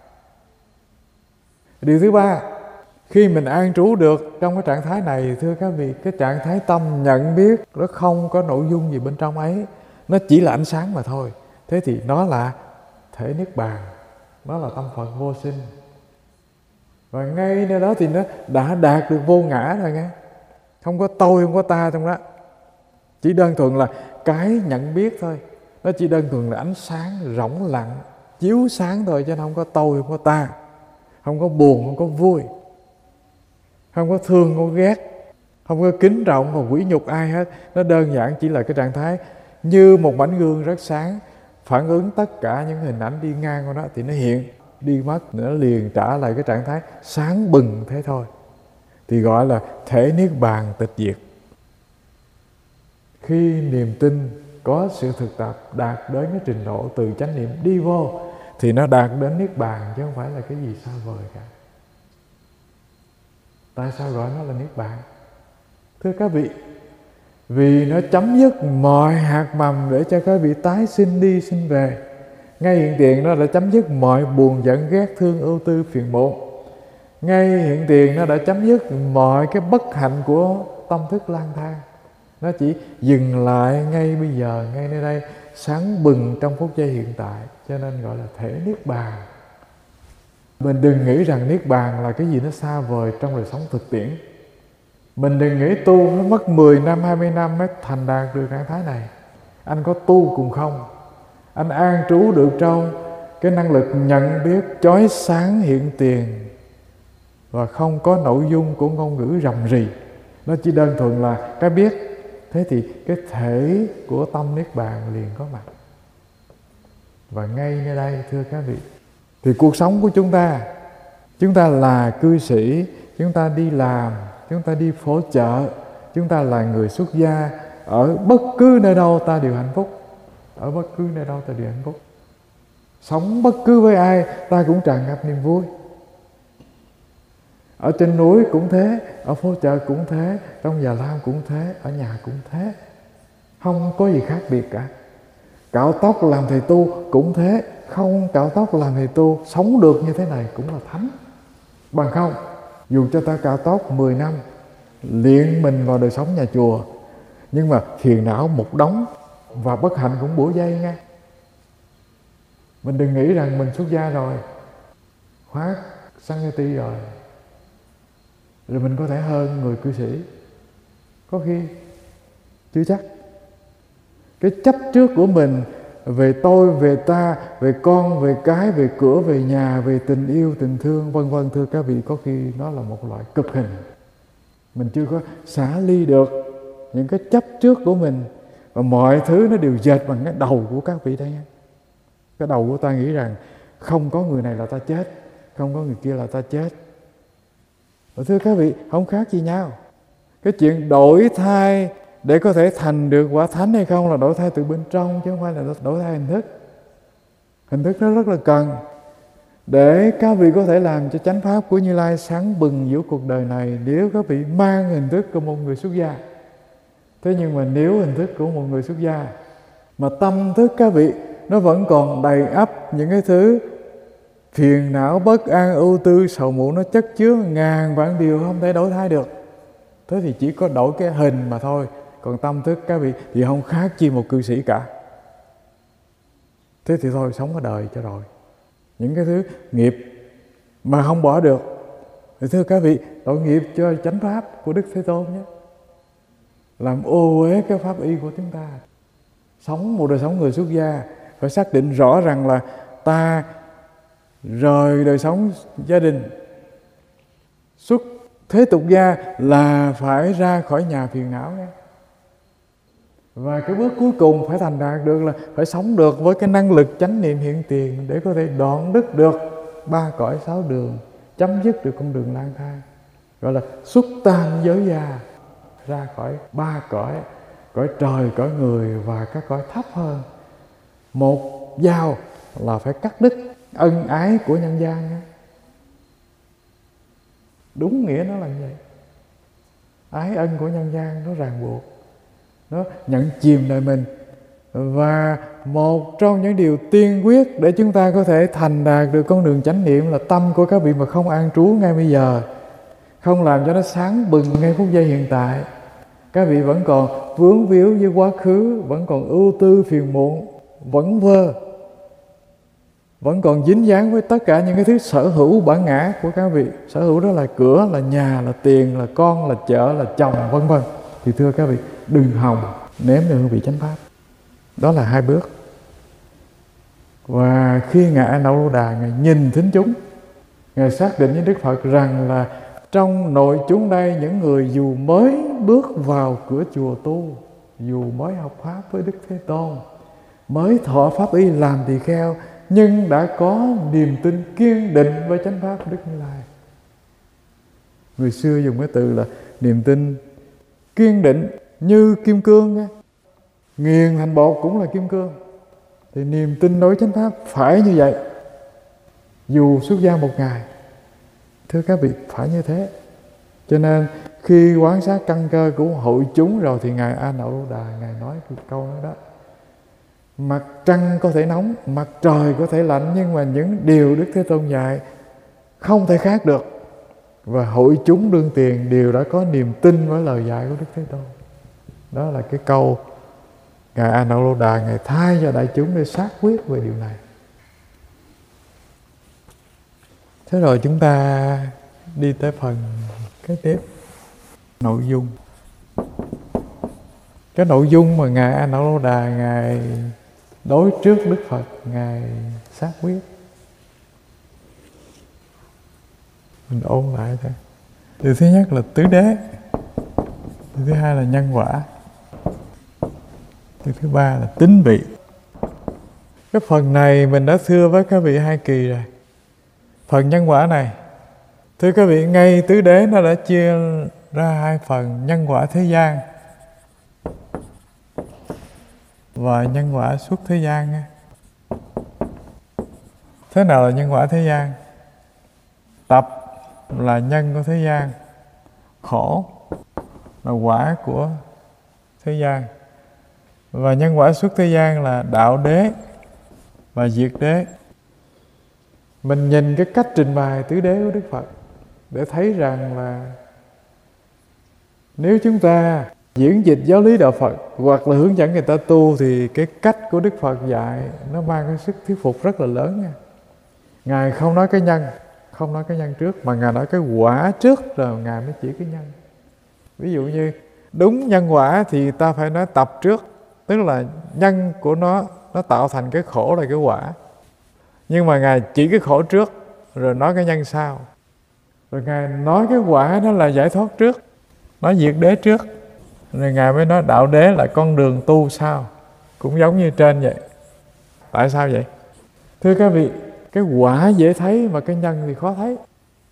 [SPEAKER 1] Điều thứ ba, khi mình an trú được trong cái trạng thái này, thưa các vị, cái trạng thái tâm nhận biết nó không có nội dung gì bên trong ấy, nó chỉ là ánh sáng mà thôi. Thế thì nó là thể niết bàn, nó là tâm Phật vô sinh. Và ngay nơi đó thì nó đã đạt được vô ngã rồi nghe. Không có tôi, không có ta trong đó. Chỉ đơn thuần là cái nhận biết thôi. Nó chỉ đơn thuần là ánh sáng rỗng lặng, chiếu sáng thôi, chứ không có tôi, không có ta. Không có buồn, không có vui, không có thương, không có ghét, không có kính trọng và quỷ nhục ai hết. Nó đơn giản chỉ là cái trạng thái như một mảnh gương rất sáng, phản ứng tất cả những hình ảnh đi ngang qua đó thì nó hiện, đi mất nó liền trả lại cái trạng thái sáng bừng thế thôi. Thì gọi là thể niết bàn tịch diệt. Khi niềm tin có sự thực tập đạt đến cái trình độ từ chánh niệm đi vô, thì nó đạt đến niết bàn, chứ không phải là cái gì xa vời cả. Tại sao gọi nó là niết bàn? Thưa các vị, vì nó chấm dứt mọi hạt mầm để cho các vị tái sinh đi sinh về. Ngay hiện tiền nó đã chấm dứt mọi buồn giận ghét thương ưu tư phiền muộn. Ngay hiện tiền nó đã chấm dứt mọi cái bất hạnh của tâm thức lang thang. Nó chỉ dừng lại ngay bây giờ, ngay nơi đây, sáng bừng trong phút giây hiện tại. Cho nên gọi là thể niết bàn. Mình đừng nghĩ rằng niết bàn là cái gì nó xa vời trong đời sống thực tiễn. Mình đừng nghĩ tu nó mất 10 năm, 20 năm mới thành đạt được trạng thái này. Anh có tu cùng không? Anh an trú được trong cái năng lực nhận biết chói sáng hiện tiền, và không có nội dung của ngôn ngữ rầm rì. Nó chỉ đơn thuần là cái biết. Thế thì cái thể của tâm niết bàn liền có mặt. Và ngay nơi đây thưa các vị, thì cuộc sống của chúng ta là cư sĩ, chúng ta đi làm, chúng ta đi phố chợ, chúng ta là người xuất gia, ở bất cứ nơi đâu ta đều hạnh phúc. Ở bất cứ nơi đâu ta đều hạnh phúc. Sống bất cứ với ai ta cũng tràn ngập niềm vui. Ở trên núi cũng thế, ở phố chợ cũng thế, trong già lam cũng thế, ở nhà cũng thế. Không có gì khác biệt cả. Cạo tóc làm thầy tu cũng thế, không cạo tóc làm thầy tu, sống được như thế này cũng là thánh. Bằng không, dù cho ta cạo tóc 10 năm, luyện mình vào đời sống nhà chùa, nhưng mà phiền não một đống và bất hạnh cũng bủa dây nghe. Mình đừng nghĩ rằng mình xuất gia rồi, khoác Sangati rồi mình có thể hơn người cư sĩ. Có khi chưa chắc. Cái chấp trước của mình về tôi, về ta, về con, về cái, về cửa, về nhà, về tình yêu, tình thương, vân vân, thưa các vị, có khi nó là một loại cực hình. Mình chưa có xả ly được.
[SPEAKER 2] những cái chấp trước của mình, và mọi thứ nó đều dệt bằng cái đầu của các vị đây. Cái đầu của ta nghĩ rằng không có người này là ta chết, không có người kia là ta chết. Và thưa các vị, không khác gì nhau. Cái chuyện đổi thai để có thể thành được quả thánh hay không là đổi thai từ bên trong, chứ không phải là đổi thai hình thức. Hình thức nó rất là cần để các vị có thể làm cho chánh pháp của Như Lai sáng bừng giữa cuộc đời này, nếu các vị mang hình thức của một người xuất gia. Thế nhưng mà nếu hình thức của một người xuất gia mà tâm thức các vị nó vẫn còn đầy ắp những cái thứ phiền não, bất an, ưu tư, sầu muộn, nó chất chứa ngàn vạn điều không thể đổi thay được. Thế thì chỉ có đổi cái hình mà thôi. Còn tâm thức các vị thì không khác chi một cư sĩ cả. Thế thì thôi, sống ở đời cho rồi. Những cái thứ nghiệp mà không bỏ được thì thưa các vị, tội nghiệp cho chánh pháp của Đức Thế Tôn nhé. Làm ô uế cái pháp y của chúng ta. Sống một đời sống người xuất gia phải xác định rõ rằng là ta rời đời sống gia đình, xuất thế tục gia là phải ra khỏi nhà phiền não nhé. Và cái bước cuối cùng phải thành đạt được là phải sống được với cái năng lực chánh niệm hiện tiền để có thể đoạn đứt được 3 cõi 6 đường, chấm dứt được con đường lang thang, gọi là xuất tam giới gia, ra khỏi 3 cõi, cõi trời, cõi người và các cõi thấp hơn. Một dao là phải cắt đứt ân ái của nhân gian nhé. Đúng nghĩa nó là như vậy. Ái ân của nhân gian nó ràng buộc, nó nhận chìm đời mình. Và một trong những điều tiên quyết để chúng ta có thể thành đạt được con đường chánh niệm là tâm của các vị mà không an trú ngay bây giờ, không làm cho nó sáng bừng ngay phút giây hiện tại. Các vị vẫn còn vướng víu với quá khứ, vẫn còn ưu tư phiền muộn, vẫn vơ, vẫn còn dính dáng với tất cả những cái thứ sở hữu bản ngã của các vị. Sở hữu đó là cửa, là nhà, là tiền, là con, là chợ, là chồng, vân vân. Thì thưa các vị, đừng hòng nếm được hương vị chánh pháp. Đó là 2 bước. Và khi Ngài A Nan Đô Đà Ngài nhìn thính chúng, Ngài xác định với Đức Phật rằng là trong nội chúng đây, những người dù mới bước vào cửa chùa tu, dù mới học pháp với Đức Thế Tôn, mới thọ pháp y làm tỳ kheo, nhưng đã có niềm tin kiên định với chánh pháp của Đức Như Lai. Người xưa dùng cái từ là niềm tin kiên định như kim cương nha. Nghiền thành bột cũng là kim cương. Thì niềm tin đối chánh pháp phải như vậy, dù xuất gia một ngày. Thưa các vị, phải như thế. Cho nên khi quan sát căn cơ của hội chúng rồi thì Ngài A Nan Đô Đà Ngài nói cái câu đó. Mặt trăng có thể nóng, mặt trời có thể lạnh, nhưng mà những điều Đức Thế Tôn dạy không thể khác được. Và hội chúng đương tiền đều đã có niềm tin với lời dạy của Đức Thế Tôn. Đó là cái câu Ngài A Nan Đô Đà Ngài thay cho đại chúng để xác quyết về điều này. Thế rồi chúng ta đi tới phần kế tiếp. Nội dung. Cái nội dung mà Ngài A Nan Đô Đà Ngài đối trước Đức Phật, Ngài xác quyết. Mình ôn lại thôi. Điều thứ nhất là tứ đế. Điều thứ hai là nhân quả. Điều thứ ba là tín vị. Cái phần này mình đã thưa với các vị 2 kỳ rồi. Phần nhân quả này, thưa các vị, ngay tứ đế nó đã chia ra 2 phần: nhân quả thế gian và nhân quả xuất thế gian. Thế nào là nhân quả thế gian? Tập là nhân của thế gian, khổ là quả của thế gian, và nhân quả xuất thế gian là đạo đế và diệt đế. Mình nhìn cái cách trình bày tứ đế của Đức Phật để thấy rằng là nếu chúng ta diễn dịch giáo lý đạo Phật hoặc là hướng dẫn người ta tu thì cái cách của Đức Phật dạy nó mang cái sức thuyết phục rất là lớn nha. Ngài không nói cái nhân, không nói cái nhân trước, mà Ngài nói cái quả trước rồi Ngài mới chỉ cái nhân. Ví dụ như đúng nhân quả thì ta phải nói tập trước, tức là nhân của nó tạo thành cái khổ là cái quả. Nhưng mà Ngài chỉ cái khổ trước rồi nói cái nhân sau. Rồi Ngài nói cái quả đó là giải thoát trước, nói diệt đế trước. Rồi Ngài mới nói đạo đế là con đường tu sao? Cũng giống như trên vậy. Tại sao vậy? Thưa các vị, cái quả dễ thấy mà cái nhân thì khó thấy.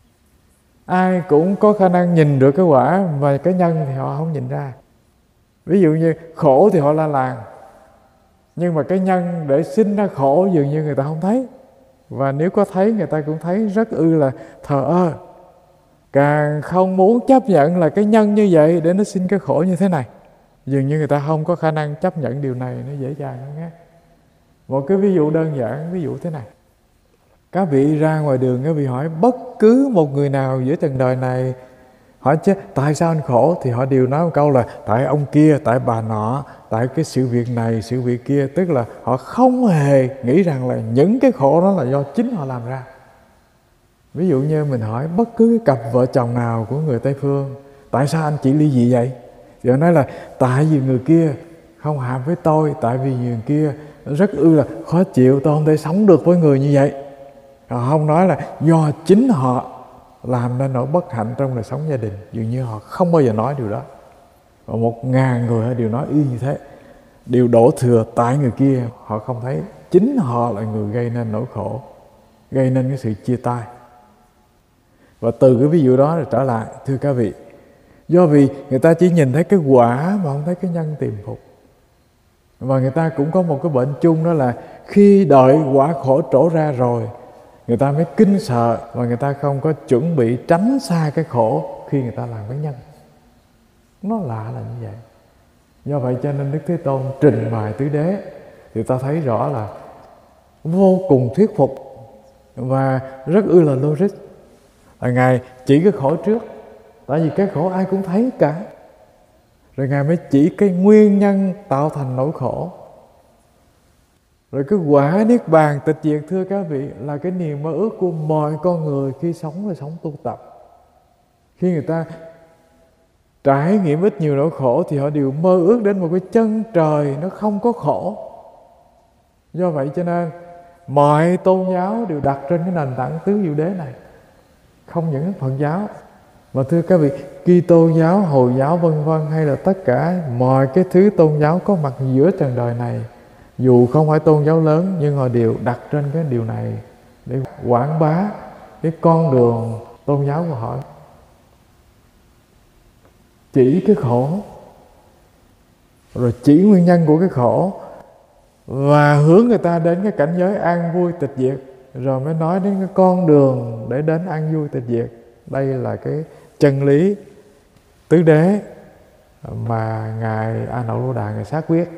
[SPEAKER 2] Ai cũng có khả năng nhìn được cái quả, mà cái nhân thì họ không nhìn ra. Ví dụ như khổ thì họ la làng, nhưng mà cái nhân để sinh ra khổ dường như người ta không thấy. Và nếu có thấy, người ta cũng thấy rất là thờ ơ. Càng không muốn chấp nhận là cái nhân như vậy để nó sinh cái khổ như thế này. Dường như người ta không có khả năng chấp nhận điều này, nó dễ dàng hơn nghe. Một cái ví dụ đơn giản, ví dụ thế này. Các vị ra ngoài đường, các vị hỏi bất cứ một người nào giữa trần đời này, hỏi chứ tại sao anh khổ, thì họ đều nói một câu là tại ông kia, tại bà nọ, tại cái sự việc này, sự việc kia. Tức là họ không hề nghĩ rằng là những cái khổ đó là do chính họ làm ra. Ví dụ như mình hỏi bất cứ cái cặp vợ chồng nào của người Tây Phương, tại sao anh chị ly dị vậy? Thì họ nói là tại vì người kia không hợp với tôi, tại vì người kia rất là khó chịu, tôi không thể sống được với người như vậy. Họ không nói là do chính họ làm nên nỗi bất hạnh trong đời sống gia đình. Dường như họ không bao giờ nói điều đó. Và 1000 người đều nói y như thế, đều đổ thừa tại người kia. Họ không thấy chính họ là người gây nên nỗi khổ, gây nên cái sự chia tay. Và từ cái ví dụ đó rồi trở lại, thưa các vị, do vì người ta chỉ nhìn thấy cái quả mà không thấy cái nhân tiềm phục. Và người ta cũng có một cái bệnh chung, đó là khi đợi quả khổ trổ ra rồi, người ta mới kinh sợ, và người ta không có chuẩn bị tránh xa cái khổ khi người ta làm cái nhân. Nó lạ là như vậy. Do vậy cho nên Đức Thế Tôn trình bày tứ đế thì ta thấy rõ là vô cùng thuyết phục và rất là logic. Là Ngài chỉ cái khổ trước, tại vì cái khổ ai cũng thấy cả. Rồi Ngài mới chỉ cái nguyên nhân tạo thành nỗi khổ. Rồi cái quả niết bàn tịch diệt, thưa các vị, là cái niềm mơ ước của mọi con người khi sống là sống tu tập. Khi người ta trải nghiệm ít nhiều nỗi khổ thì họ đều mơ ước đến một cái chân trời nó không có khổ. Do vậy cho nên mọi tôn giáo đều đặt trên cái nền tảng tứ diệu đế này, không những Phật giáo mà thưa các vị, Kitô giáo, Hồi giáo vân vân, hay là tất cả mọi cái thứ tôn giáo có mặt giữa trần đời này, dù không phải tôn giáo lớn nhưng họ đều đặt trên cái điều này để quảng bá cái con đường tôn giáo của họ. Chỉ cái khổ, rồi chỉ nguyên nhân của cái khổ, và hướng người ta đến cái cảnh giới an vui tịch diệt, rồi mới nói đến cái con đường để đến an vui tịch diệt. Đây là cái chân lý tứ đế mà Ngài A Nậu Lô Đà Ngài xác quyết.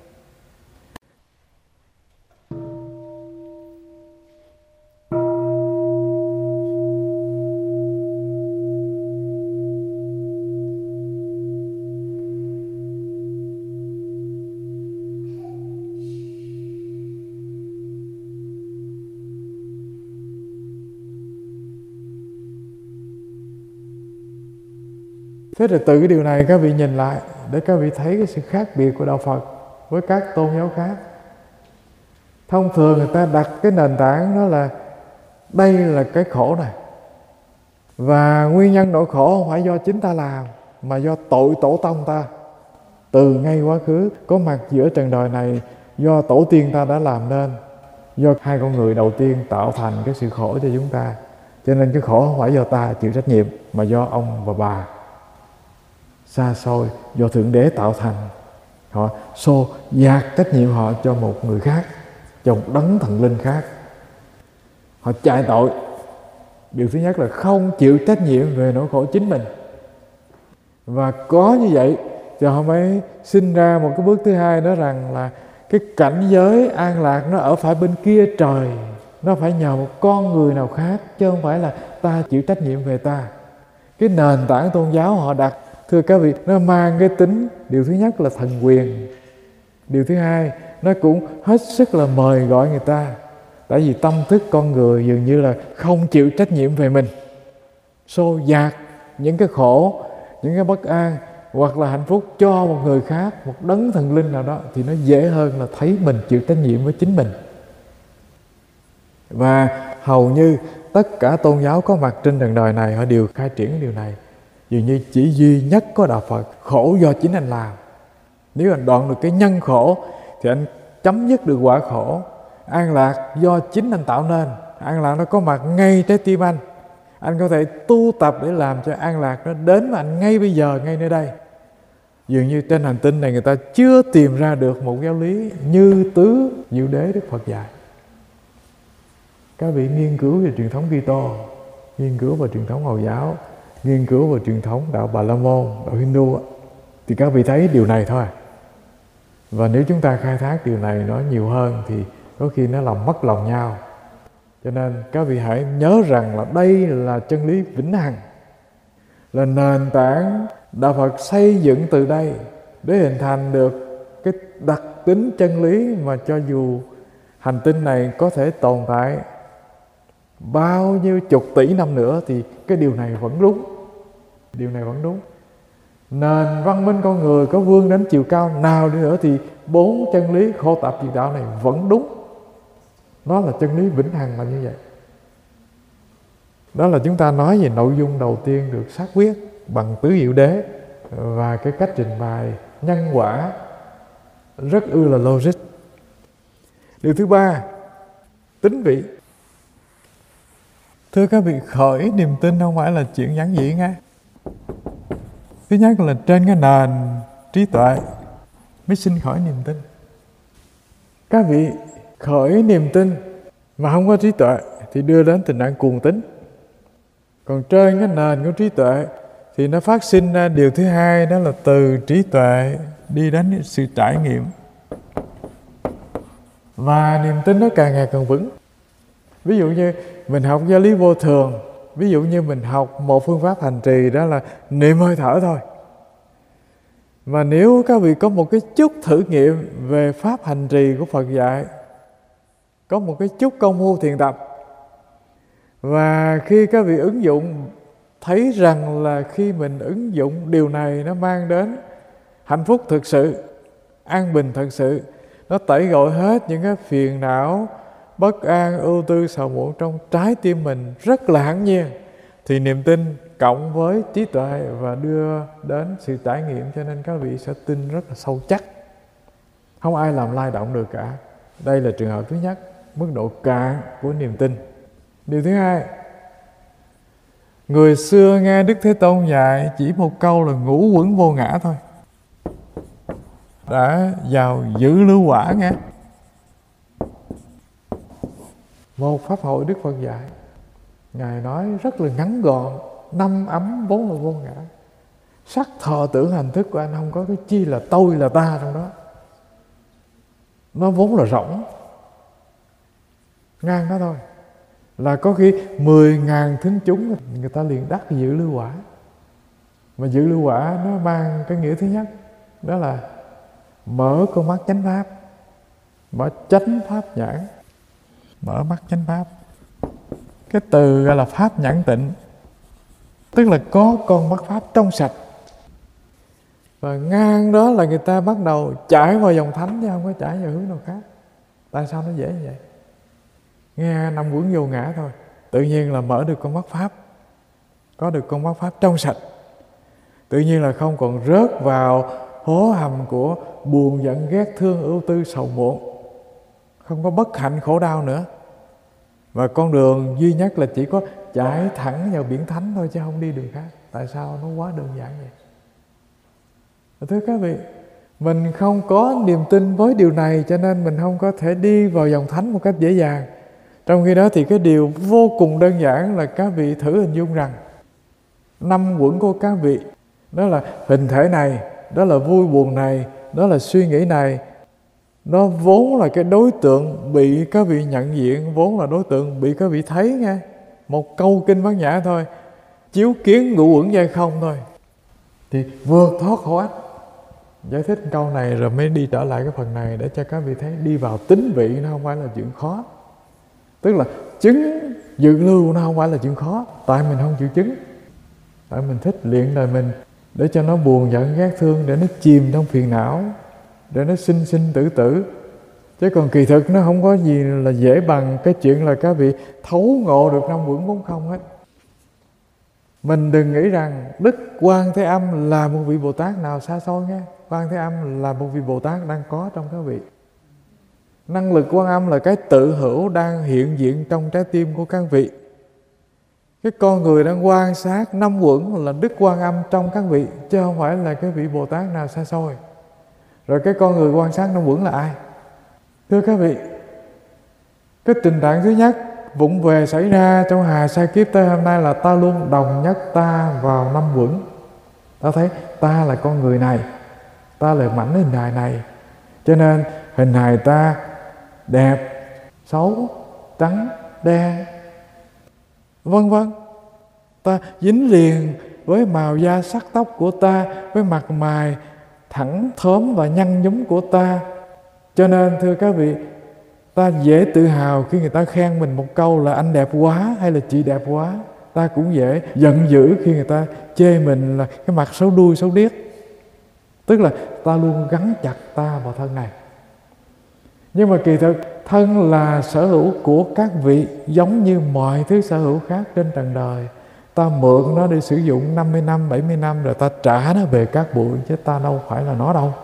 [SPEAKER 2] Thế thì từ cái điều này các vị nhìn lại để các vị thấy cái sự khác biệt của Đạo Phật với các tôn giáo khác. Thông thường người ta đặt cái nền tảng đó là đây là cái khổ này, và nguyên nhân nỗi khổ không phải do chính ta làm, mà do tội tổ tông ta từ ngay quá khứ có mặt giữa trần đời này, do tổ tiên ta đã làm nên, do hai con người đầu tiên tạo thành cái sự khổ cho chúng ta. Cho nên cái khổ không phải do ta chịu trách nhiệm, mà do ông và bà xa xôi, do Thượng Đế tạo thành. Họ xô dạt trách nhiệm họ cho một người khác, cho một đấng thần linh khác. Họ chạy tội. Điều thứ nhất là không chịu trách nhiệm về nỗi khổ chính mình. Và có như vậy thì họ mới sinh ra một cái bước thứ hai, đó rằng là cái cảnh giới an lạc nó ở phải bên kia trời, nó phải nhờ một con người nào khác, chứ không phải là ta chịu trách nhiệm về ta. Cái nền tảng tôn giáo họ đặt, thưa các vị, nó mang cái tính, điều thứ nhất là thần quyền, điều thứ hai nó cũng hết sức là mời gọi người ta. Tại vì tâm thức con người dường như là không chịu trách nhiệm về mình, xô dạt những cái khổ, những cái bất an hoặc là hạnh phúc cho một người khác, một đấng thần linh nào đó, thì nó dễ hơn là thấy mình chịu trách nhiệm với chính mình. Và hầu như tất cả tôn giáo có mặt trên trần đời này họ đều khai triển điều này. Dường như chỉ duy nhất có Đạo Phật khổ do chính anh làm. Nếu anh đoạn được cái nhân khổ thì anh chấm dứt được quả khổ. An lạc do chính anh tạo nên. An lạc nó có mặt ngay trái tim anh. Anh có thể tu tập để làm cho an lạc nó đến với anh ngay bây giờ, ngay nơi đây. Dường như trên hành tinh này người ta chưa tìm ra được một giáo lý như tứ diệu đế Đức Phật dạy. Các vị nghiên cứu về truyền thống Kitô, nghiên cứu về truyền thống Hồi giáo, nghiên cứu về truyền thống đạo Bà La Môn, đạo Hindu, thì các vị thấy điều này thôi. Và nếu chúng ta khai thác điều này nó nhiều hơn thì có khi nó làm mất lòng nhau. Cho nên các vị hãy nhớ rằng là đây là chân lý vĩnh hằng, là nền tảng Đạo Phật xây dựng từ đây để hình thành được cái đặc tính chân lý mà cho dù hành tinh này có thể tồn tại bao nhiêu chục tỷ năm nữa thì cái điều này vẫn đúng. Điều này vẫn đúng. Nền văn minh con người có vươn đến chiều cao nào đi nữa thì 4 chân lý khổ tập diệt đạo này vẫn đúng. Nó là chân lý vĩnh hằng là như vậy. Đó là chúng ta nói về nội dung đầu tiên được xác quyết bằng tứ diệu đế và cái cách trình bày nhân quả rất là logic. Điều thứ ba, tính vị. Thưa các vị, khởi niềm tin không phải là chuyện giản dị nghe. Thứ nhất là trên cái nền trí tuệ mới sinh khởi niềm tin. Các vị khởi niềm tin mà không có trí tuệ thì đưa đến tình trạng cuồng tín. Còn trên cái nền của trí tuệ thì nó phát sinh ra điều thứ hai, đó là từ trí tuệ đi đến sự trải nghiệm. Và niềm tin nó càng ngày càng vững. Ví dụ như mình học giáo lý vô thường, ví dụ như mình học một phương pháp hành trì, đó là niệm hơi thở thôi. Mà nếu các vị có một cái chút thử nghiệm về pháp hành trì của Phật dạy, có một cái chút công phu thiền tập, và khi các vị ứng dụng thấy rằng là khi mình ứng dụng điều này nó mang đến hạnh phúc thực sự, an bình thực sự, nó tẩy gọi hết những cái phiền não, bất an, ưu tư, sầu muộn trong trái tim mình rất là hẳn nhiên, thì niềm tin cộng với trí tuệ và đưa đến sự trải nghiệm, cho nên các vị sẽ tin rất là sâu chắc. Không ai làm lay động được cả. Đây là trường hợp thứ nhất, mức độ cạn của niềm tin. Điều thứ hai, người xưa nghe Đức Thế Tôn dạy chỉ một câu là ngũ uẩn vô ngã thôi, đã vào giữ lưu quả nghe. Một pháp hội Đức Phật dạy, Ngài nói rất là ngắn gọn, 5 ấm vốn là vô ngã. Sắc thọ tưởng hành thức của anh không có cái chi là tôi là ta trong đó. Nó vốn là rỗng, ngang đó thôi. Là có khi 10.000 thính chúng người ta liền đắc giữ lưu quả. Mà giữ lưu quả nó mang cái nghĩa thứ nhất, đó là mở con mắt chánh pháp, mở chánh pháp nhãn, mở mắt chánh pháp. Cái từ gọi là pháp nhãn tịnh, tức là có con mắt pháp trong sạch. Và ngang đó là người ta bắt đầu chạy vào dòng thánh chứ không có chạy vào hướng nào khác. Tại sao nó dễ như vậy? Nghe 5 uẩn vô ngã thôi, tự nhiên là mở được con mắt pháp, có được con mắt pháp trong sạch. Tự nhiên là không còn rớt vào hố hầm của buồn giận ghét thương ưu tư sầu muộn, không có bất hạnh khổ đau nữa. Và con đường duy nhất là chỉ có chạy thẳng vào biển thánh thôi chứ không đi đường khác. Tại sao? Nó quá đơn giản vậy. Thưa các vị, mình không có niềm tin với điều này cho nên mình không có thể đi vào dòng thánh một cách dễ dàng. Trong khi đó thì cái điều vô cùng đơn giản là các vị thử hình dung rằng 5 uẩn của các vị, đó là hình thể này, đó là vui buồn này, đó là suy nghĩ này, nó vốn là cái đối tượng bị các vị nhận diện, vốn là đối tượng bị các vị thấy nghe. Một câu kinh Bát Nhã thôi, chiếu kiến ngũ uẩn giai không thôi, thì vượt thoát khổ ách. Giải thích câu này rồi mới đi trở lại cái phần này để cho các vị thấy đi vào tính vị nó không phải là chuyện khó. Tức là chứng dự lưu nó không phải là chuyện khó, tại mình không chịu chứng. Tại mình thích luyện đời mình để cho nó buồn giận ghét thương, để nó chìm trong phiền não, để nó sinh sinh tử tử. Chứ còn kỳ thực nó không có gì là dễ bằng cái chuyện là các vị thấu ngộ được 5 uẩn 40 hết. Mình đừng nghĩ rằng Đức Quan Thế Âm là một vị Bồ Tát nào xa xôi nghe. Quan Thế Âm là một vị Bồ Tát đang có trong các vị. Năng lực Quan Âm là cái tự hữu đang hiện diện trong trái tim của các vị. Cái con người đang quan sát năm uẩn là Đức Quan Âm trong các vị, chứ không phải là cái vị Bồ Tát nào xa xôi. Rồi cái con người quan sát năm uẩn là ai? Thưa các vị, cái tình trạng thứ nhất vụng về xảy ra trong hà sa kiếp tới hôm nay là ta luôn đồng nhất ta vào năm uẩn. Ta thấy ta là con người này, ta là mảnh hình hài này, cho nên hình hài ta đẹp, xấu, trắng, đen, vân vân. Ta dính liền với màu da sắc tóc của ta, với mặt mày thẳng thớm và nhăn nhúm của ta. Cho nên thưa các vị, ta dễ tự hào khi người ta khen mình một câu là anh đẹp quá hay là chị đẹp quá. Ta cũng dễ giận dữ khi người ta chê mình là cái mặt xấu đuôi xấu điếc. Tức là ta luôn gắn chặt ta vào thân này. Nhưng mà kỳ thực thân là sở hữu của các vị, giống như mọi thứ sở hữu khác trên trần đời. Ta mượn nó để sử dụng 50 năm, 70 năm rồi ta trả nó về các bụi, chứ ta đâu phải là nó đâu.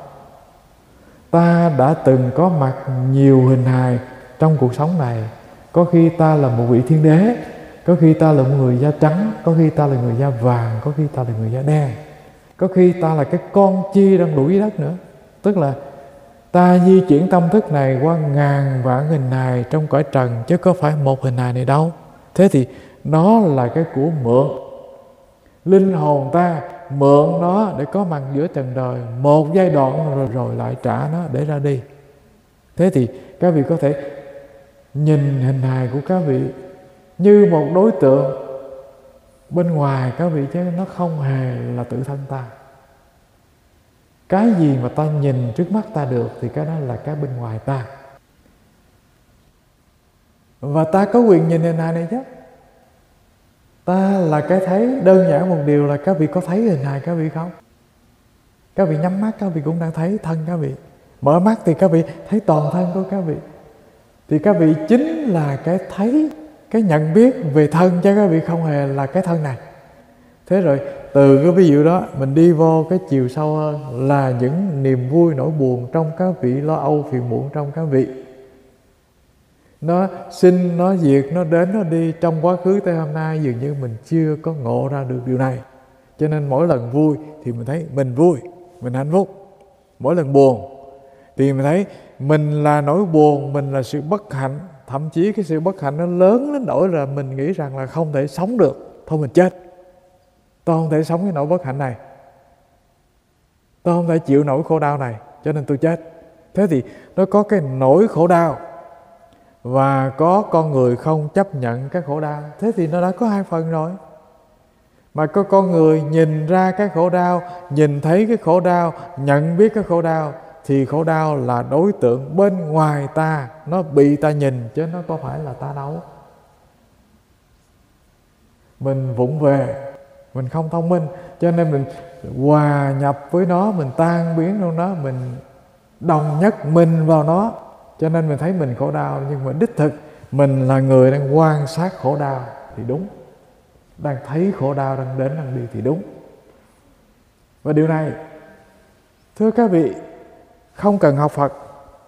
[SPEAKER 2] Ta đã từng có mặt nhiều hình hài trong cuộc sống này. Có khi ta là một vị thiên đế, có khi ta là một người da trắng, có khi ta là người da vàng, có khi ta là người da đen, có khi ta là cái con chi đang đuổi đất nữa. Tức là ta di chuyển tâm thức này qua ngàn vạn hình hài trong cõi trần, chứ có phải một hình hài này đâu. Thế thì nó là cái của mượn. Linh hồn ta mượn nó để có mặt giữa trần đời một giai đoạn, rồi lại trả nó để ra đi. Thế thì các vị có thể nhìn hình hài của các vị như một đối tượng bên ngoài các vị, chứ nó không hề là tự thân ta. Cái gì mà ta nhìn trước mắt ta được thì cái đó là cái bên ngoài ta. Và ta có quyền nhìn hình hài này chứ. Ta là cái thấy. Đơn giản một điều là các vị có thấy hình hài các vị không? Các vị nhắm mắt các vị cũng đang thấy thân các vị. Mở mắt thì các vị thấy toàn thân của các vị. Thì các vị chính là cái thấy, cái nhận biết về thân, chứ các vị không hề là cái thân này. Thế rồi từ cái ví dụ đó mình đi vô cái chiều sâu hơn là những niềm vui nỗi buồn trong các vị, lo âu phiền muộn trong các vị. Nó sinh, nó diệt, nó đến, nó đi trong quá khứ tới hôm nay, dường như mình chưa có ngộ ra được điều này. Cho nên mỗi lần vui thì mình thấy mình vui, mình hạnh phúc. Mỗi lần buồn thì mình thấy mình là nỗi buồn, mình là sự bất hạnh. Thậm chí cái sự bất hạnh nó lớn đến nỗi là mình nghĩ rằng là không thể sống được, thôi mình chết. Tôi không thể sống cái nỗi bất hạnh này, tôi không thể chịu nỗi khổ đau này, cho nên tôi chết. Thế thì nó có cái nỗi khổ đau và có con người không chấp nhận cái khổ đau. Thế thì nó đã có hai phần rồi. Mà có con người nhìn ra cái khổ đau, nhìn thấy cái khổ đau, nhận biết cái khổ đau, thì khổ đau là đối tượng bên ngoài ta, nó bị ta nhìn chứ nó có phải là ta đâu. Mình vụng về, mình không thông minh, cho nên mình hòa nhập với nó, mình tan biến trong nó, mình đồng nhất mình vào nó. Cho nên mình thấy mình khổ đau, nhưng mà đích thực mình là người đang quan sát khổ đau thì đúng, đang thấy khổ đau đang đến đang đi thì đúng. Và điều này thưa các vị, không cần học Phật,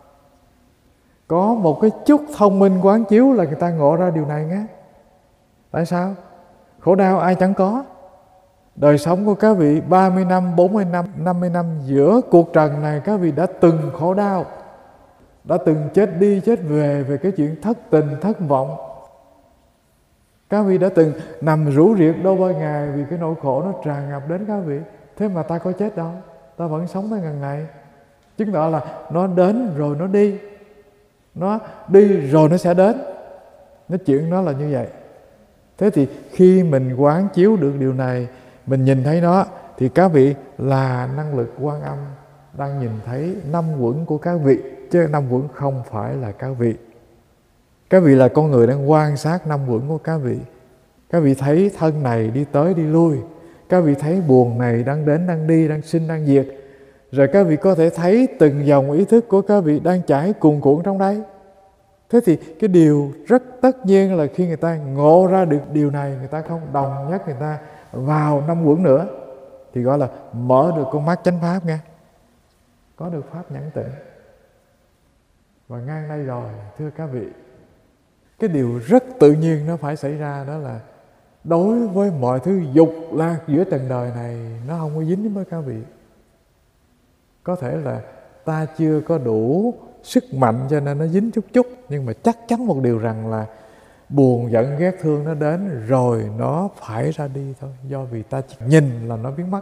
[SPEAKER 2] có một cái chút thông minh quán chiếu là người ta ngộ ra điều này nghe. Tại sao? Khổ đau ai chẳng có. Đời sống của các vị 30 năm, 40 năm, 50 năm giữa cuộc trần này, các vị đã từng khổ đau, đã từng chết đi chết về cái chuyện thất tình, thất vọng. Các vị đã từng nằm rũ riệt đâu bao ngày vì cái nỗi khổ nó tràn ngập đến các vị. Thế mà ta có chết đâu, ta vẫn sống tới ngày ngày. Chứng tỏ là nó đến rồi nó đi, nó đi rồi nó sẽ đến. Nó chuyện nó là như vậy. Thế thì khi mình quán chiếu được điều này, mình nhìn thấy nó, thì các vị là năng lực Quan Âm đang nhìn thấy năm uẩn của các vị, chứ năm uẩn không phải là các vị. Các vị là con người đang quan sát năm uẩn của các vị. Các vị thấy thân này đi tới đi lui, các vị thấy buồn này đang đến đang đi, đang sinh đang diệt. Rồi các vị có thể thấy từng dòng ý thức của các vị đang chảy cuồn cuộn trong đây. Thế thì cái điều rất tất nhiên là khi người ta ngộ ra được điều này, người ta không đồng nhất, người ta vào năm uẩn nữa thì gọi là mở được con mắt chánh pháp nghe, có được pháp nhẫn tịnh. Và ngang đây rồi, thưa các vị, cái điều rất tự nhiên nó phải xảy ra, đó là đối với mọi thứ dục lạc giữa trần đời này, nó không có dính với các vị. Có thể là ta chưa có đủ sức mạnh cho nên nó dính chút chút, nhưng mà chắc chắn một điều rằng là buồn giận ghét thương nó đến rồi nó phải ra đi thôi, do vì ta chỉ nhìn là nó biến mất.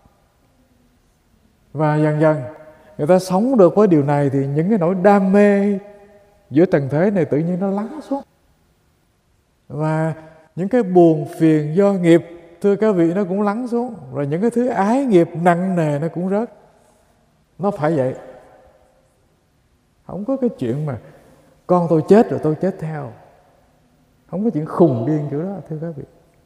[SPEAKER 2] Và dần dần người ta sống được với điều này thì những cái nỗi đam mê giữa trần thế này tự nhiên nó lắng xuống. Và những cái buồn phiền do nghiệp, thưa các vị, nó cũng lắng xuống. Rồi những cái thứ ái nghiệp nặng nề nó cũng rớt. Nó phải vậy. Không có cái chuyện mà con tôi chết rồi tôi chết theo. Không có chuyện khùng điên kiểu đó, thưa các vị.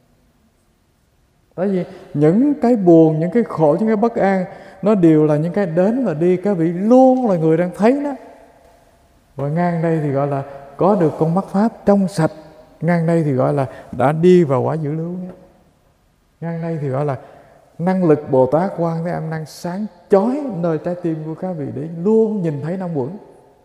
[SPEAKER 2] Tại vì những cái buồn, những cái khổ, những cái bất an, nó đều là những cái đến và đi. Các vị luôn là người đang thấy nó. Và ngang đây thì gọi là có được con mắt pháp trong sạch. Ngang đây thì gọi là đã đi vào quả dự lưu. Ngang đây thì gọi là năng lực Bồ Tát Quan Thế Âm đang sáng chói nơi trái tim của các vị để luôn nhìn thấy năm uẩn.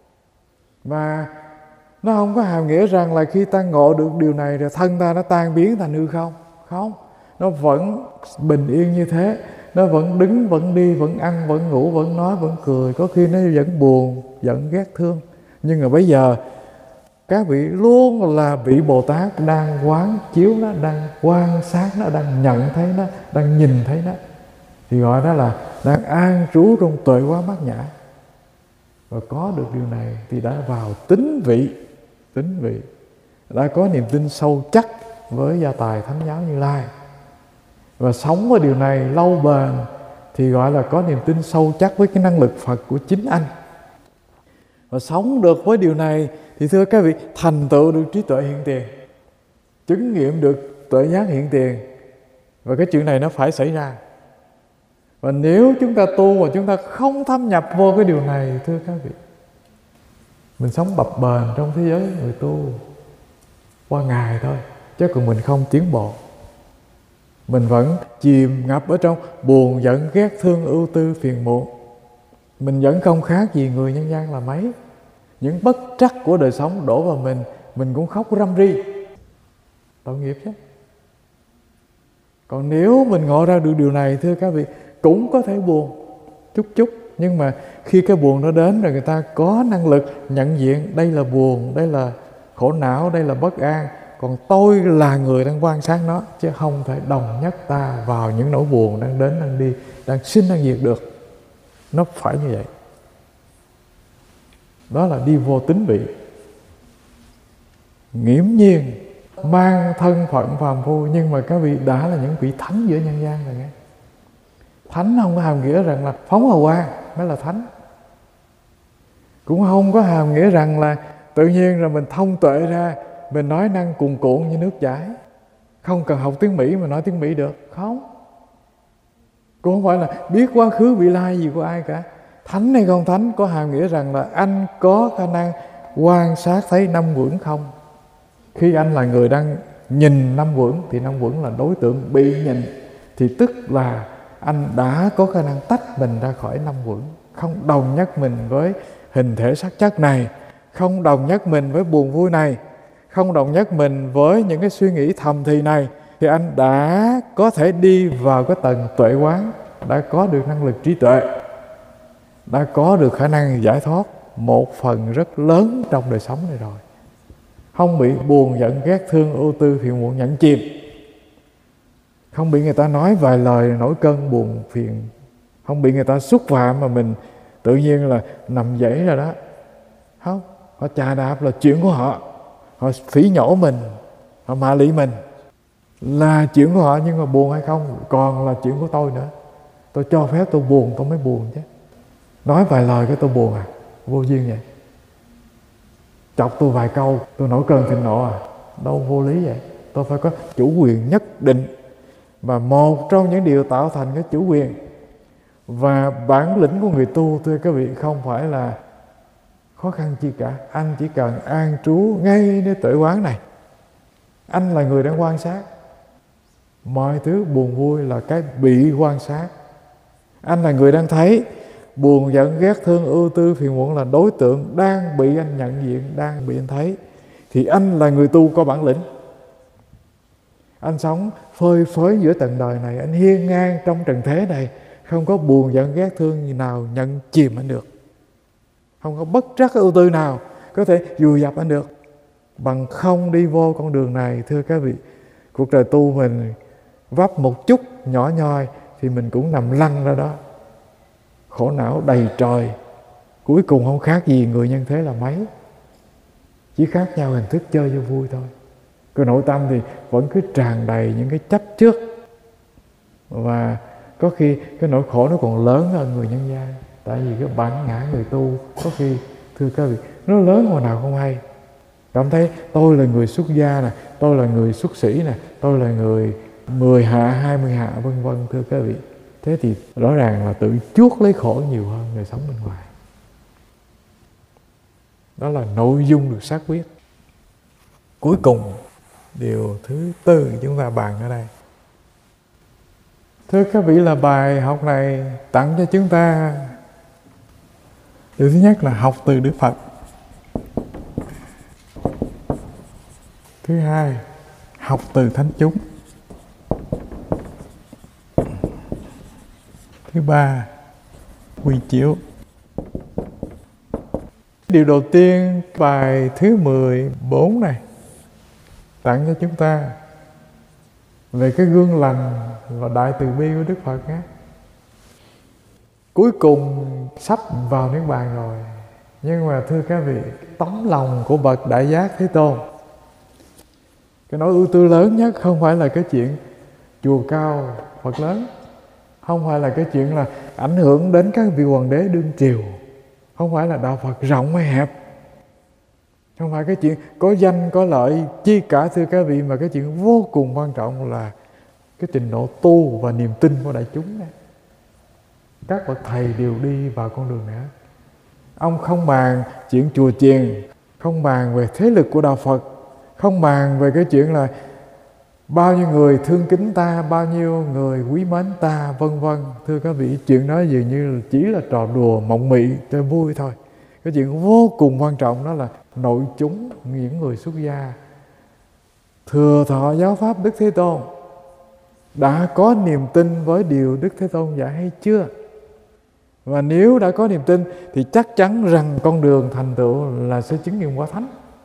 [SPEAKER 2] Và nó không có hàm nghĩa rằng là khi ta ngộ được điều này rồi thân ta nó tan biến thành hư không. Không, nó vẫn bình yên như thế. Nó vẫn đứng, vẫn đi, vẫn ăn, vẫn ngủ, vẫn nói, vẫn cười. Có khi nó vẫn buồn, giận, ghét, thương. Nhưng mà bây giờ các vị luôn là vị Bồ Tát đang quán chiếu nó, đang quan sát nó, đang nhận thấy nó, đang nhìn thấy nó. Thì gọi đó là đang an trú trong tuệ quán bát nhã. Và có được điều này thì đã vào tính vị, đã có niềm tin sâu chắc với gia tài Thánh Giáo Như Lai. Và sống với điều này lâu bền thì gọi là có niềm tin sâu chắc với cái năng lực Phật của chính anh. Và sống được với điều này thì thưa các vị, thành tựu được trí tuệ hiện tiền, chứng nghiệm được tuệ giác hiện tiền. Và cái chuyện này nó phải xảy ra. Và nếu chúng ta tu và chúng ta không thâm nhập vô cái điều này, thưa các vị, mình sống bập bềnh trong thế giới người tu qua ngày thôi, chứ còn mình không tiến bộ. Mình vẫn chìm ngập ở trong buồn giận ghét thương ưu tư phiền muộn. Mình vẫn không khác gì người nhân gian là mấy. Những bất trắc của đời sống đổ vào mình cũng khóc răm ri, tội nghiệp chứ. Còn nếu mình ngộ ra được điều này, thưa các vị, cũng có thể buồn chút chút, nhưng mà khi cái buồn nó đến rồi người ta có năng lực nhận diện đây là buồn, đây là khổ não, đây là bất an. Còn tôi là người đang quan sát nó, chứ không thể đồng nhất ta vào những nỗi buồn đang đến, đang đi, đang sinh, đang diệt được. Nó phải như vậy. Đó là đi vô tính vị. Nghiễm nhiên mang thân phận phàm phu, nhưng mà các vị đã là những vị thánh giữa nhân gian rồi nghe. Thánh không có hàm nghĩa rằng là phóng hào quang mới là thánh. Cũng không có hàm nghĩa rằng là tự nhiên rồi mình thông tuệ ra, mình nói năng cuồn cuộn như nước chảy, không cần học tiếng Mỹ mà nói tiếng Mỹ được. Không. Cũng không phải là biết quá khứ vị lai gì của ai cả. Thánh hay không thánh có hàm nghĩa rằng là anh có khả năng quan sát thấy năm uẩn không. Khi anh là người đang nhìn năm uẩn thì năm uẩn là đối tượng bị nhìn, thì tức là anh đã có khả năng tách mình ra khỏi năm uẩn, không đồng nhất mình với hình thể sắc chất này, không đồng nhất mình với buồn vui này, không đồng nhất mình với những cái suy nghĩ thầm thì này, thì anh đã có thể đi vào cái tầng tuệ quán, đã có được năng lực trí tuệ, đã có được khả năng giải thoát một phần rất lớn trong đời sống này rồi. Không bị buồn giận ghét thương ưu tư phiền muộn nhẫn chìm, không bị người ta nói vài lời nổi cơn buồn phiền, không bị người ta xúc phạm mà mình tự nhiên là nằm dãy rồi đó. Không, họ chà đạp là chuyện của họ, họ phỉ nhổ mình, họ mạ lị mình là chuyện của họ, nhưng mà buồn hay không còn là chuyện của tôi nữa. Tôi cho phép tôi buồn tôi mới buồn chứ. Nói vài lời cái tôi buồn à, vô duyên vậy. Chọc tôi vài câu tôi nổi cơn thịnh nộ à, đâu vô lý vậy. Tôi phải có chủ quyền nhất định. Và một trong những điều tạo thành cái chủ quyền và bản lĩnh của người tu, thưa các vị, không phải là khó khăn chi cả. Anh chỉ cần an trú ngay nơi tuệ quán này. Anh là người đang quan sát. Mọi thứ buồn vui là cái bị quan sát. Anh là người đang thấy. Buồn giận ghét thương ưu tư phiền muộn là đối tượng đang bị anh nhận diện, đang bị anh thấy. Thì anh là người tu có bản lĩnh. Anh sống phơi phới giữa tầng đời này, anh hiên ngang trong trần thế này, không có buồn giận ghét thương gì nào nhận chìm anh được. Không có bất trắc ưu tư nào có thể vùi dập anh được. Bằng không đi vô con đường này, thưa các vị, cuộc đời tu mình vấp một chút nhỏ nhoi thì mình cũng nằm lăn ra đó, khổ não đầy trời. Cuối cùng không khác gì người nhân thế là mấy, chỉ khác nhau hình thức chơi cho vui thôi. Cái nội tâm thì vẫn cứ tràn đầy những cái chấp trước, và có khi cái nỗi khổ nó còn lớn hơn người nhân gian. Tại vì cái bản ngã người tu có khi, thưa các vị, nó lớn hồi nào không hay. Cảm thấy tôi là người xuất gia nè, tôi là người xuất sĩ nè, tôi là người 10 hạ, 20 hạ, vân vân, thưa các vị. Thế thì rõ ràng là tự chuốc lấy khổ nhiều hơn người sống bên ngoài. Đó là nội dung được xác quyết. Cuối cùng, điều thứ tư chúng ta bàn ở đây. Thưa các vị, là bài học này tặng cho chúng ta điều thứ nhất là học từ Đức Phật. Thứ hai, học từ thánh chúng. Thứ ba, quy chiếu. Điều đầu tiên, bài thứ 14 này tặng cho chúng ta về cái gương lành và đại từ bi của Đức Phật nhé. Cuối cùng sắp vào Niết Bàn rồi, nhưng mà thưa các vị, tấm lòng của bậc Đại Giác Thế Tôn, cái nỗi ưu tư lớn nhất không phải là cái chuyện chùa cao Phật lớn, không phải là cái chuyện là ảnh hưởng đến các vị hoàng đế đương triều, không phải là đạo Phật rộng hay hẹp, không phải cái chuyện có danh có lợi chi cả, thưa các vị, mà cái chuyện vô cùng quan trọng là cái trình độ tu và niềm tin của đại chúng này. Các bậc thầy đều đi vào con đường này. Ông không bàn chuyện chùa chiền, không bàn về thế lực của đạo Phật, không bàn về cái chuyện là bao nhiêu người thương kính ta, bao nhiêu người quý mến ta, vân vân. Thưa các vị, chuyện đó dường như chỉ là trò đùa mộng mị chơi vui thôi. Cái chuyện vô cùng quan trọng đó là nội chúng, những người xuất gia thừa thọ giáo pháp Đức Thế Tôn đã có niềm tin với điều Đức Thế Tôn dạy hay chưa? Và nếu đã có niềm tin thì chắc chắn rằng con đường thành tựu là sẽ chứng nghiệm quả thánh.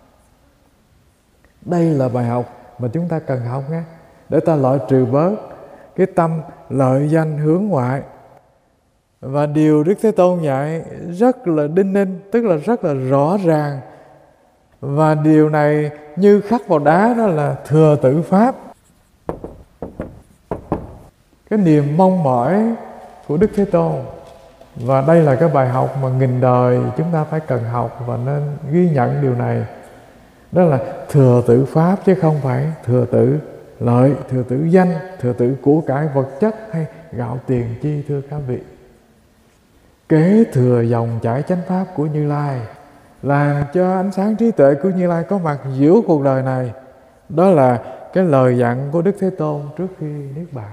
[SPEAKER 2] Đây là bài học mà chúng ta cần học nhé, để ta loại trừ bớt cái tâm lợi danh hướng ngoại. Và điều Đức Thế Tôn dạy rất là đinh ninh, tức là rất là rõ ràng. Và điều này như khắc vào đá, đó là thừa tử pháp. Cái niềm mong mỏi của Đức Thế Tôn. Và đây là cái bài học mà nghìn đời chúng ta phải cần học và nên ghi nhận điều này. Đó là thừa tử pháp chứ không phải thừa tử lợi, thừa tử danh, thừa tử của cải vật chất hay gạo tiền chi, thưa các vị. Kế thừa dòng chảy chánh pháp của Như Lai, làm cho ánh sáng trí tuệ của Như Lai có mặt giữa cuộc đời này. Đó là cái lời dặn của Đức Thế Tôn trước khi Niết Bàn.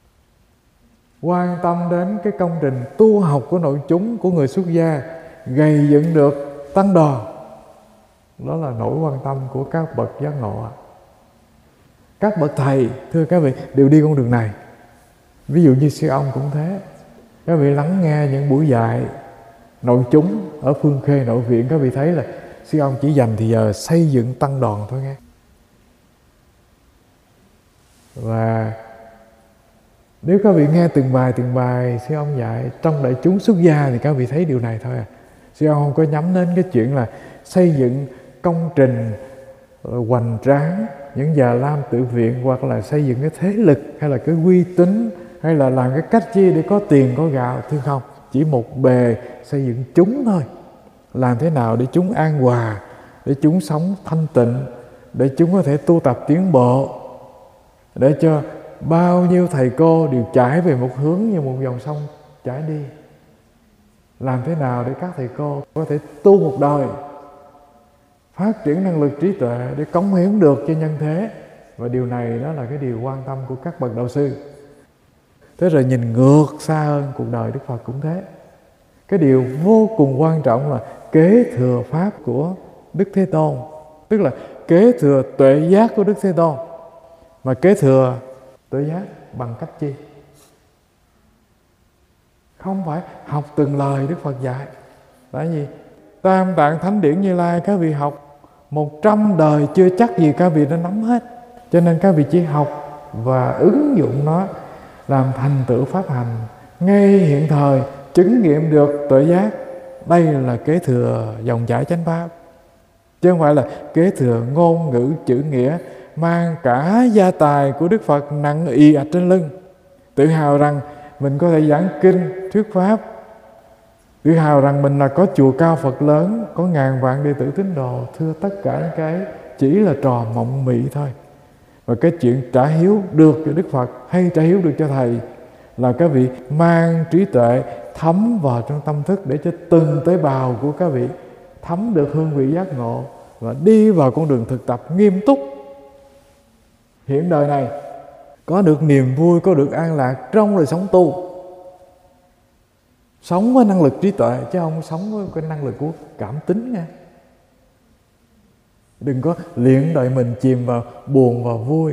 [SPEAKER 2] Quan tâm đến cái công trình tu học của nội chúng, của người xuất gia, gây dựng được tăng đoàn. Đó là nỗi quan tâm của các bậc giác ngộ. Các bậc thầy, thưa các vị, đều đi con đường này. Ví dụ như sư ông cũng thế. Các vị lắng nghe những buổi dạy nội chúng ở Phương Khê Nội Viện, các vị thấy là sư ông chỉ dành thì giờ xây dựng tăng đoàn thôi nghe. Và nếu các vị nghe từng bài sư ông dạy trong đại chúng xuất gia thì các vị thấy điều này thôi à. Sư ông không có nhắm đến cái chuyện là xây dựng công trình hoành tráng, những già lam tự viện, hoặc là xây dựng cái thế lực hay là cái uy tín, hay là làm cái cách chi để có tiền có gạo, thưa không. Chỉ một bề xây dựng chúng thôi. Làm thế nào để chúng an hòa, để chúng sống thanh tịnh, để chúng có thể tu tập tiến bộ, để cho bao nhiêu thầy cô đều chảy về một hướng như một dòng sông chảy đi. Làm thế nào để các thầy cô có thể tu một đời, phát triển năng lực trí tuệ để cống hiến được cho nhân thế. Và điều này đó là cái điều quan tâm của các bậc đạo sư. Thế rồi nhìn ngược xa hơn, cuộc đời Đức Phật cũng thế. Cái điều vô cùng quan trọng là kế thừa pháp của Đức Thế Tôn, tức là kế thừa tuệ giác của Đức Thế Tôn. Mà kế thừa tuệ giác bằng cách chi? Không phải học từng lời Đức Phật dạy. Tại vì Tam Tạng Thánh Điển Như Lai các vị học 100 đời chưa chắc gì các vị đã nắm hết. Cho nên các vị chỉ học và ứng dụng nó làm thành tựu pháp hành ngay hiện thời, chứng nghiệm được tuệ giác. Đây là kế thừa dòng chảy chánh pháp, chứ không phải là kế thừa ngôn ngữ chữ nghĩa, mang cả gia tài của Đức Phật nặng ì ạch trên lưng, tự hào rằng mình có thể giảng kinh thuyết pháp, tự hào rằng mình là có chùa cao Phật lớn, có ngàn vạn đệ tử tín đồ. Thưa, tất cả những cái chỉ là trò mộng mị thôi. Và cái chuyện trả hiếu được cho Đức Phật hay trả hiếu được cho Thầy là các vị mang trí tuệ thấm vào trong tâm thức, để cho từng tế bào của các vị thấm được hương vị giác ngộ và đi vào con đường thực tập nghiêm túc. Hiện đời này có được niềm vui, có được an lạc trong đời sống tu. Sống với năng lực trí tuệ chứ không sống với cái năng lực của cảm tính nha. Đừng có luyện đời mình chìm vào buồn và vui.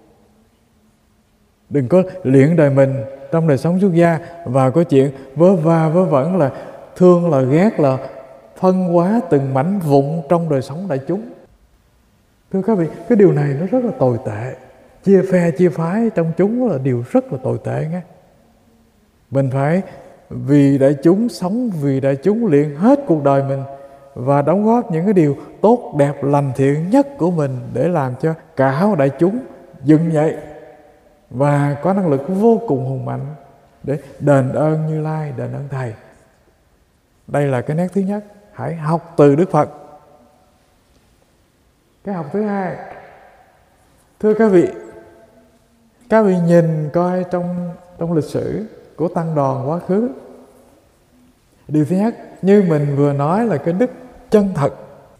[SPEAKER 2] Đừng có luyện đời mình trong đời sống xuất gia và có chuyện vớ va vớ vẩn, là thương là ghét, là phân hóa từng mảnh vụn trong đời sống đại chúng. Thưa các vị, cái điều này nó rất là tồi tệ. Chia phe chia phái trong chúng là điều rất là tồi tệ nghe. Mình phải vì đại chúng, sống vì đại chúng, luyện hết cuộc đời mình và đóng góp những cái điều tốt đẹp lành thiện nhất của mình để làm cho cả đại chúng dựng dậy và có năng lực vô cùng hùng mạnh để đền ơn Như Lai, đền ơn Thầy. Đây là cái nét thứ nhất, hãy học từ Đức Phật. Cái học thứ hai, thưa các vị nhìn coi trong lịch sử của tăng đoàn quá khứ. Điều thứ nhất, như mình vừa nói, là cái đức chân thật.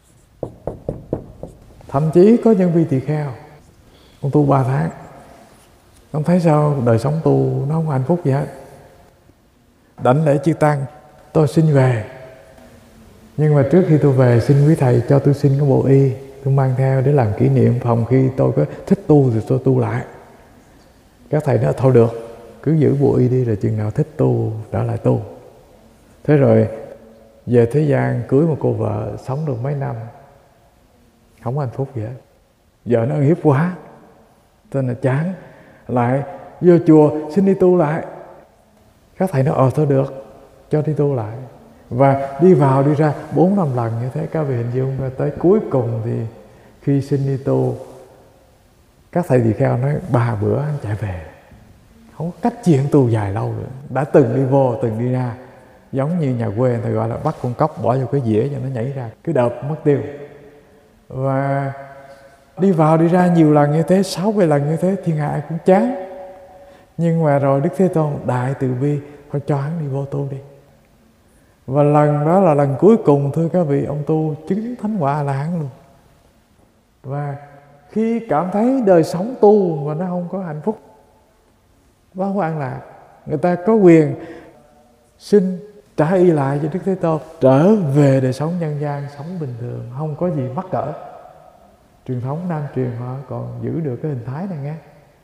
[SPEAKER 2] Thậm chí có những vị tỳ kheo, ông tu 3 tháng, ông thấy sao đời sống tu nó không hạnh phúc gì hết. Đảnh lễ chư tăng, tôi xin về, nhưng mà trước khi tôi về xin quý thầy cho tôi xin cái bộ y, tôi mang theo để làm kỷ niệm, phòng khi tôi có thích tu thì tôi tu lại. Các thầy nói thôi được, cứ giữ bộ y đi, rồi chừng nào thích tu trở lại tu. Thế rồi về thế gian cưới một cô vợ, sống được mấy năm không hạnh phúc gì hết. Vợ nó ăn hiếp quá, tên là chán, lại vô chùa xin đi tu lại. Các thầy nói thôi được, cho đi tu lại. Và đi vào đi ra 4-5 lần như thế. Các vị hình dung tới cuối cùng thì khi xin đi tu, các thầy tỳ kheo nói 3 bữa anh chạy về, không có cách chuyện tu dài lâu nữa. Đã từng đi vô, từng đi ra, giống như nhà quê người ta gọi là bắt con cóc bỏ vô cái dĩa cho nó nhảy ra, cứ đợp mất tiêu. Và đi vào đi ra nhiều lần như thế, 6-7 lần như thế, thiên hạ ai cũng chán. Nhưng mà rồi Đức Thế Tôn đại từ bi, thôi cho hắn đi vô tu đi. Và lần đó là lần cuối cùng, thưa các vị, ông tu chứng thánh quả A-la-hán luôn. Và khi cảm thấy đời sống tu mà nó không có hạnh phúc, nó không có an lạc, người ta có quyền xin trả y lại cho Đức Thế Tôn, trở về đời sống nhân gian, sống bình thường, không có gì mắc cỡ. Truyền thống Nam truyền họ còn giữ được cái hình thái này nghe.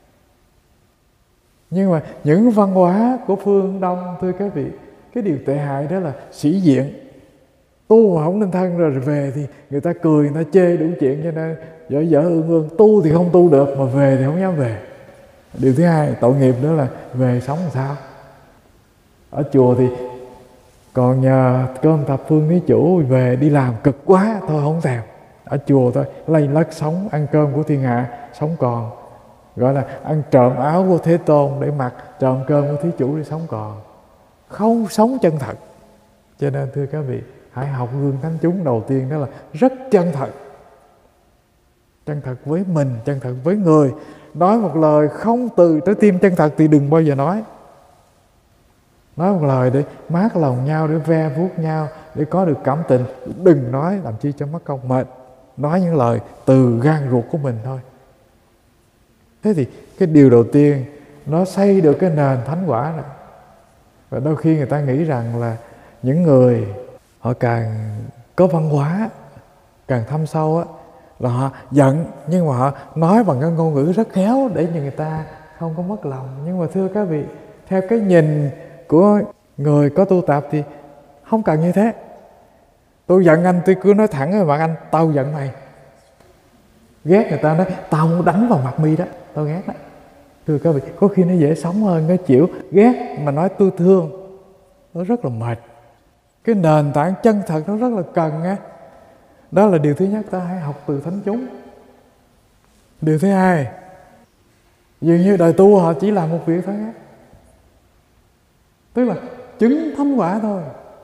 [SPEAKER 2] Nhưng mà những văn hóa của phương Đông, thưa các vị, cái điều tệ hại đó là sĩ diện. Tu mà không nên thân, rồi về thì người ta cười, người ta chê đủ chuyện, cho nên dở ương tu thì không tu được, mà về thì không dám về. Điều thứ hai, tội nghiệp nữa là về sống làm sao? Ở chùa thì còn nhờ cơm thập phương thí chủ, về đi làm cực quá, thôi không thèm. Ở chùa thôi, lây lất sống, ăn cơm của thiên hạ, sống còn. Gọi là ăn trộm áo của Thế Tôn để mặc, trộm cơm của thí chủ để sống còn. Không sống chân thật. Cho nên thưa các vị, hãy học gương thánh chúng đầu tiên, đó là rất chân thật. Chân thật với mình, chân thật với người. Nói một lời không từ trái tim chân thật thì đừng bao giờ nói. Nói một lời để mát lòng nhau, để ve vuốt nhau, để có được cảm tình. Đừng nói làm chi cho mất công mệt. Nói những lời từ gan ruột của mình thôi. Thế thì cái điều đầu tiên nó xây được cái nền thánh quả này. Và đôi khi người ta nghĩ rằng là những người họ càng có văn hóa, càng thâm sâu á, là họ giận, nhưng mà họ nói bằng cái ngôn ngữ rất khéo để cho người ta không có mất lòng. Nhưng mà thưa các vị, theo cái nhìn của người có tu tập thì không cần như thế. Tôi giận anh, tôi cứ nói thẳng với mặt anh, tao giận mày. Ghét người ta nói, tao muốn đánh vào mặt mi đó, tao ghét đó. Thưa các vị, có khi nó dễ sống hơn, nó chịu ghét mà nói tôi thương, nó rất là mệt. Cái nền tảng chân thật nó rất là cần á. Đó là điều thứ nhất, ta hãy học từ thánh chúng. Điều thứ hai, dường như đời tu họ chỉ làm một việc thôi á, tức là chứng thánh quả thôi.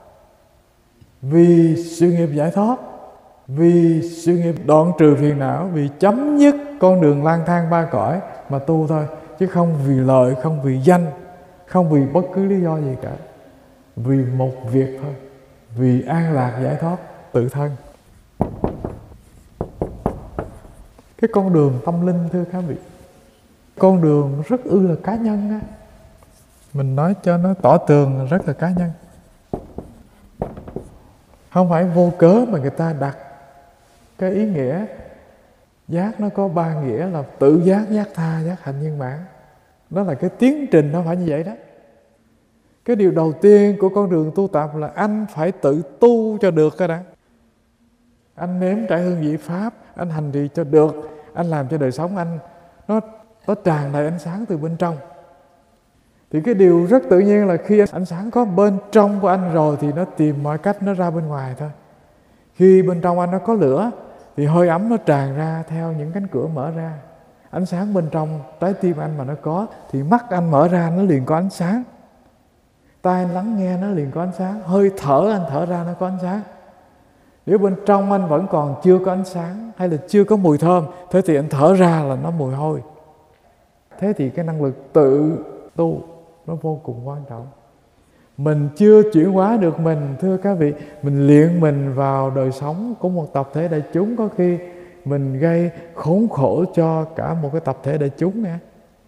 [SPEAKER 2] Vì sự nghiệp giải thoát, vì sự nghiệp đoạn trừ phiền não, vì chấm dứt con đường lang thang ba cõi mà tu thôi. Chứ không vì lợi, không vì danh, không vì bất cứ lý do gì cả. Vì một việc thôi, vì an lạc giải thoát tự thân. Cái con đường tâm linh thưa các vị, con đường rất là cá nhân á. Mình nói cho nó tỏ tường là rất là cá nhân. Không phải vô cớ mà người ta đặt cái ý nghĩa giác nó có ba nghĩa là tự giác, giác tha, giác hạnh viên mãn. Đó là cái tiến trình nó phải như vậy đó. Cái điều đầu tiên của con đường tu tập là anh phải tự tu cho được cái đã. Anh nếm trải hương vị Pháp, anh hành trì cho được, anh làm cho đời sống anh nó tràn đầy ánh sáng từ bên trong. Thì cái điều rất tự nhiên là khi ánh sáng có bên trong của anh rồi thì nó tìm mọi cách nó ra bên ngoài thôi. Khi bên trong anh nó có lửa thì hơi ấm nó tràn ra theo những cánh cửa mở ra. Ánh sáng bên trong trái tim anh mà nó có thì mắt anh mở ra nó liền có ánh sáng. Tai anh lắng nghe nó liền có ánh sáng. Hơi thở anh thở ra nó có ánh sáng. Nếu bên trong anh vẫn còn chưa có ánh sáng hay là chưa có mùi thơm, thế thì anh thở ra là nó mùi hôi. Thế thì cái năng lực tự tu nó vô cùng quan trọng. Mình chưa chuyển hóa được mình, thưa các vị, mình luyện mình vào đời sống của một tập thể đại chúng, có khi mình gây khốn khổ cho cả một cái tập thể đại chúng nè.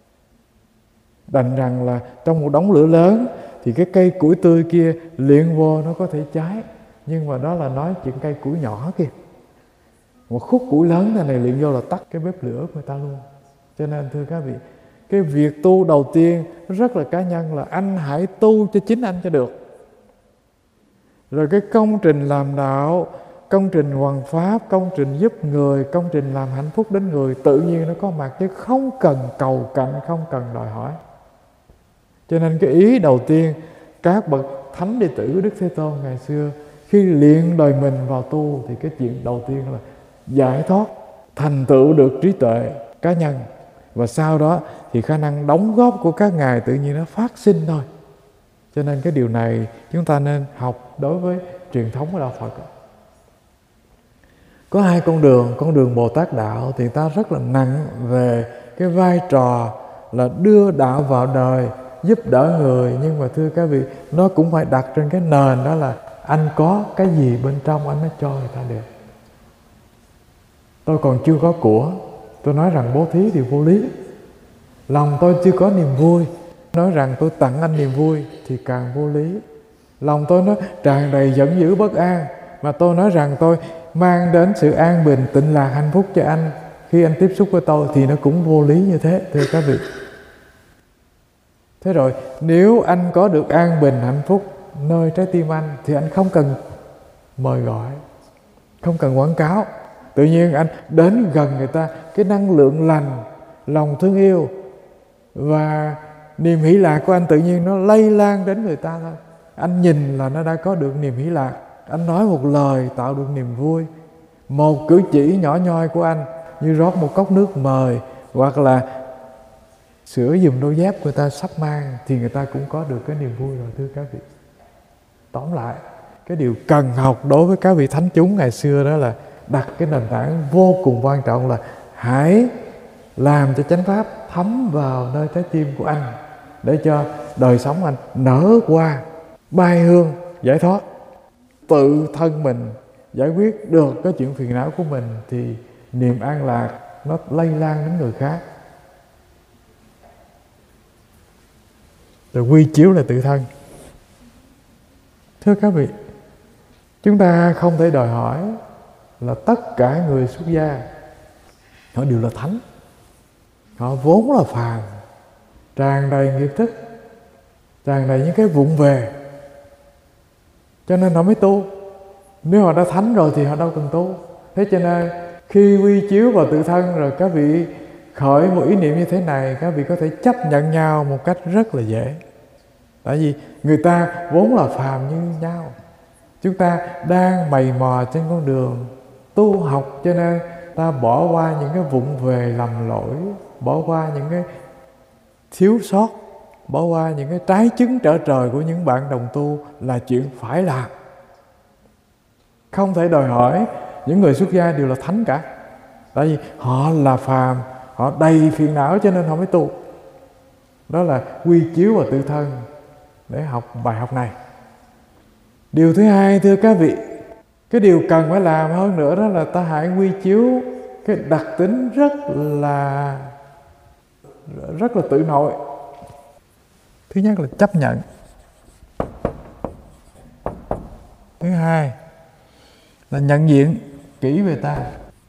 [SPEAKER 2] Đành rằng là trong một đống lửa lớn thì cái cây củi tươi kia luyện vô nó có thể cháy, nhưng mà đó là nói chuyện cây củi nhỏ kìa. Một khúc củi lớn này luyện vô là tắt cái bếp lửa của người ta luôn. Cho nên thưa các vị, cái việc tu đầu tiên rất là cá nhân là anh hãy tu cho chính anh cho được. Rồi cái công trình làm đạo, công trình hoằng pháp, công trình giúp người, công trình làm hạnh phúc đến người tự nhiên nó có mặt chứ không cần cầu cạnh, không cần đòi hỏi. Cho nên cái ý đầu tiên các bậc thánh đệ tử Đức Thế Tôn ngày xưa khi luyện đời mình vào tu thì cái chuyện đầu tiên là giải thoát, thành tựu được trí tuệ cá nhân. Và sau đó thì khả năng đóng góp của các ngài tự nhiên nó phát sinh thôi. Cho nên cái điều này chúng ta nên học đối với truyền thống của Đạo Phật. Có hai con đường Bồ Tát Đạo thì ta rất là nặng về cái vai trò là đưa đạo vào đời, giúp đỡ người. Nhưng mà thưa các vị, nó cũng phải đặt trên cái nền đó là anh có cái gì bên trong anh mới cho người ta được. Tôi còn chưa có của, tôi nói rằng bố thí thì vô lý. Lòng tôi chưa có niềm vui, nói rằng tôi tặng anh niềm vui thì càng vô lý. Lòng tôi nó tràn đầy giận dữ bất an, mà tôi nói rằng tôi mang đến sự an bình, tịnh lạc, hạnh phúc cho anh khi anh tiếp xúc với tôi thì nó cũng vô lý như thế, thưa các vị. Thế rồi, nếu anh có được an bình, hạnh phúc nơi trái tim anh thì anh không cần mời gọi, không cần quảng cáo. Tự nhiên anh đến gần người ta, cái năng lượng lành, lòng thương yêu và niềm hỷ lạc của anh tự nhiên nó lây lan đến người ta thôi. Anh nhìn là nó đã có được niềm hỷ lạc. Anh nói một lời tạo được niềm vui. Một cử chỉ nhỏ nhoi của anh như rót một cốc nước mời, hoặc là sửa giùm đôi dép người ta sắp mang, thì người ta cũng có được cái niềm vui rồi, thưa các vị. Tóm lại, cái điều cần học đối với các vị thánh chúng ngày xưa đó là đặt cái nền tảng vô cùng quan trọng là hãy làm cho chánh pháp thấm vào nơi trái tim của anh, để cho đời sống anh nở qua bay hương giải thoát. Tự thân mình giải quyết được cái chuyện phiền não của mình thì niềm an lạc nó lây lan đến người khác. rồi quy chiếu lại tự thân. Thưa các vị, chúng ta không thể đòi hỏi là tất cả người xuất gia họ đều là thánh. Họ vốn là phàm, tràn đầy nghiệp thức, tràn đầy những cái vụng về, cho nên họ mới tu. Nếu họ đã thánh rồi thì họ đâu cần tu. Thế cho nên khi quy chiếu vào tự thân rồi các vị khởi một ý niệm như thế này, các vị có thể chấp nhận nhau một cách rất là dễ. Tại vì người ta vốn là phàm như nhau. Chúng ta đang mày mò trên con đường tu học, cho nên ta bỏ qua những cái vụng về lầm lỗi, bỏ qua những cái thiếu sót, bỏ qua những cái trái chứng trở trời của những bạn đồng tu là chuyện phải làm. Không thể đòi hỏi những người xuất gia đều là thánh cả. Tại vì họ là phàm, họ đầy phiền não cho nên họ mới tu. Đó là quy chiếu vào tự thân để học bài học này. Điều thứ hai, thưa các vị, cái điều cần phải làm hơn nữa đó là ta hãy quy chiếu cái đặc tính rất là tự nội. Thứ nhất là chấp nhận. Thứ hai là nhận diện kỹ về ta.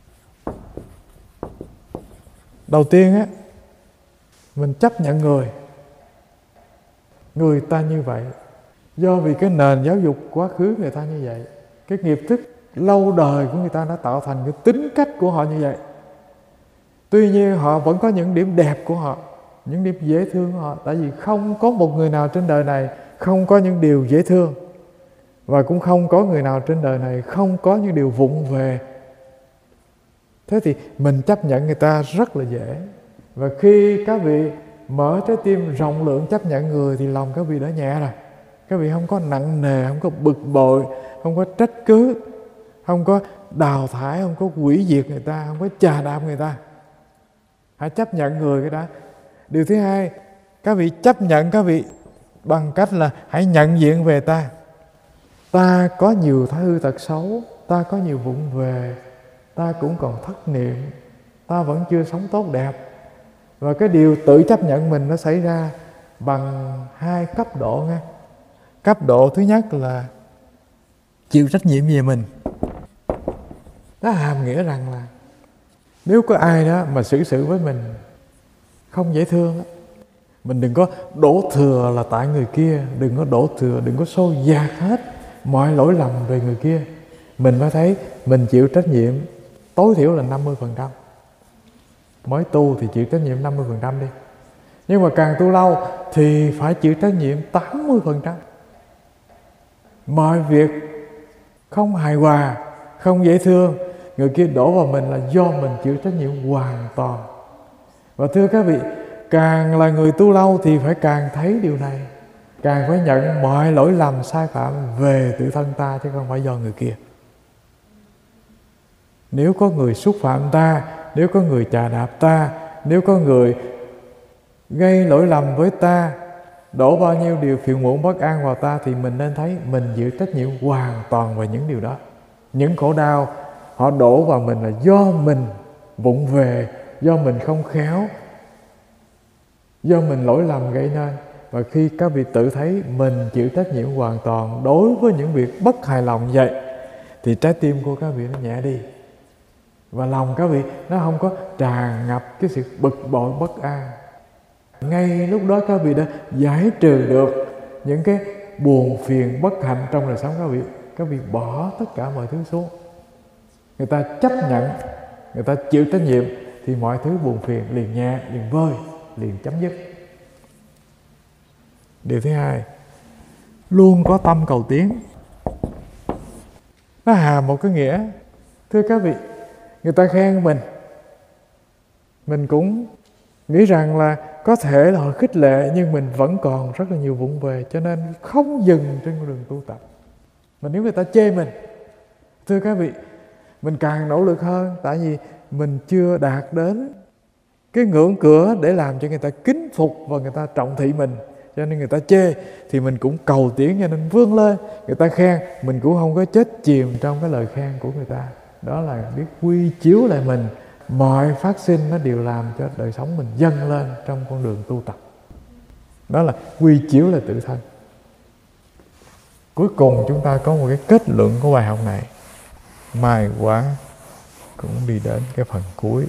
[SPEAKER 2] Đầu tiên á, mình chấp nhận người ta như vậy, do vì cái nền giáo dục quá khứ người ta như vậy, cái nghiệp thức lâu đời của người ta đã tạo thành cái tính cách của họ như vậy. Tuy nhiên họ vẫn có những điểm đẹp của họ, những điểm dễ thương của họ. Tại vì không có một người nào trên đời này không có những điều dễ thương, và cũng không có người nào trên đời này không có những điều vụng về. Thế thì mình chấp nhận người ta rất là dễ. Và khi các vị mở trái tim rộng lượng chấp nhận người thì lòng các vị đã nhẹ rồi. Các vị không có nặng nề, không có bực bội, không có trách cứ, không có đào thải, không có hủy diệt người ta, không có chà đạp người ta. Hãy chấp nhận người cái đó. Điều thứ hai, các vị chấp nhận các vị bằng cách là hãy nhận diện về ta. Ta có nhiều thói hư tật xấu, ta có nhiều vụng về, ta cũng còn thất niệm, ta vẫn chưa sống tốt đẹp. Và cái điều tự chấp nhận mình nó xảy ra bằng hai cấp độ nha. Cấp độ thứ nhất là chịu trách nhiệm về mình. Nó hàm nghĩa rằng là nếu có ai đó mà xử sự với mình không dễ thương, mình đừng có đổ thừa là tại người kia, đừng có đổ thừa, đừng có xô dạt hết mọi lỗi lầm về người kia. Mình mới thấy mình chịu trách nhiệm tối thiểu là 50%. Mới tu thì chịu trách nhiệm 50% đi. Nhưng mà càng tu lâu thì phải chịu trách nhiệm 80%. Mọi việc không hài hòa, không dễ thương, người kia đổ vào mình là do mình chịu trách nhiệm hoàn toàn. Và thưa các vị, càng là người tu lâu thì phải càng thấy điều này, càng phải nhận mọi lỗi lầm sai phạm về tự thân ta chứ không phải do người kia. Nếu có người xúc phạm ta, nếu có người chà đạp ta, nếu có người gây lỗi lầm với ta, đổ bao nhiêu điều phiền muộn bất an vào ta, thì mình nên thấy mình chịu trách nhiệm hoàn toàn về những điều đó. Những khổ đau họ đổ vào mình là do mình vụng về, do mình không khéo, do mình lỗi lầm gây nên. Và khi các vị tự thấy mình chịu trách nhiệm hoàn toàn đối với những việc bất hài lòng vậy, thì trái tim của các vị nó nhẹ đi. Và lòng các vị nó không có tràn ngập cái sự bực bội bất an. Ngay lúc đó các vị đã giải trừ được những cái buồn phiền bất hạnh trong đời sống các vị. Các vị bỏ tất cả mọi thứ xuống. Người ta chấp nhận, người ta chịu trách nhiệm thì mọi thứ buồn phiền liền nhẹ, liền vơi, liền chấm dứt. Điều thứ hai, luôn có tâm cầu tiến. Nó hàm một cái nghĩa, thưa các vị, người ta khen mình cũng nghĩ rằng là có thể là họ khích lệ, nhưng mình vẫn còn rất là nhiều vụng về, cho nên không dừng trên con đường tu tập. Mà nếu người ta chê mình, thưa các vị, mình càng nỗ lực hơn, tại vì mình chưa đạt đến cái ngưỡng cửa để làm cho người ta kính phục và người ta trọng thị mình. Cho nên người ta chê thì mình cũng cầu tiến, cho nên vươn lên. Người ta khen, mình cũng không có chết chìm trong cái lời khen của người ta. Đó là biết quy chiếu lại mình. Mọi phát sinh nó đều làm cho đời sống mình dâng lên trong con đường tu tập. Đó là quy chiếu là tự thân. Cuối cùng chúng ta có một cái kết luận của bài học này. Mai quá cũng đi đến cái phần cuối.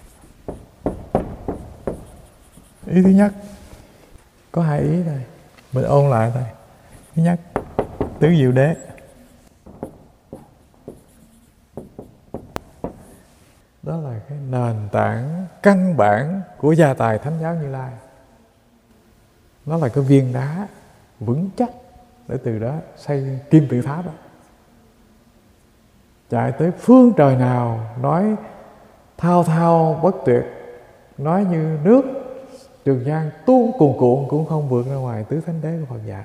[SPEAKER 2] Ý thứ nhất, có 2 ý thôi, mình ôn lại thôi. Thứ nhất, tứ diệu đế. Đó là cái nền tảng căn bản của gia tài Thánh giáo Như Lai. Nó là cái viên đá vững chắc để từ đó xây kim tự tháp đó. Chạy tới phương trời nào nói thao thao bất tuyệt, nói như nước Trường Giang tuôn cuồn cuộn cũng không vượt ra ngoài tứ thánh đế của Phật dạy.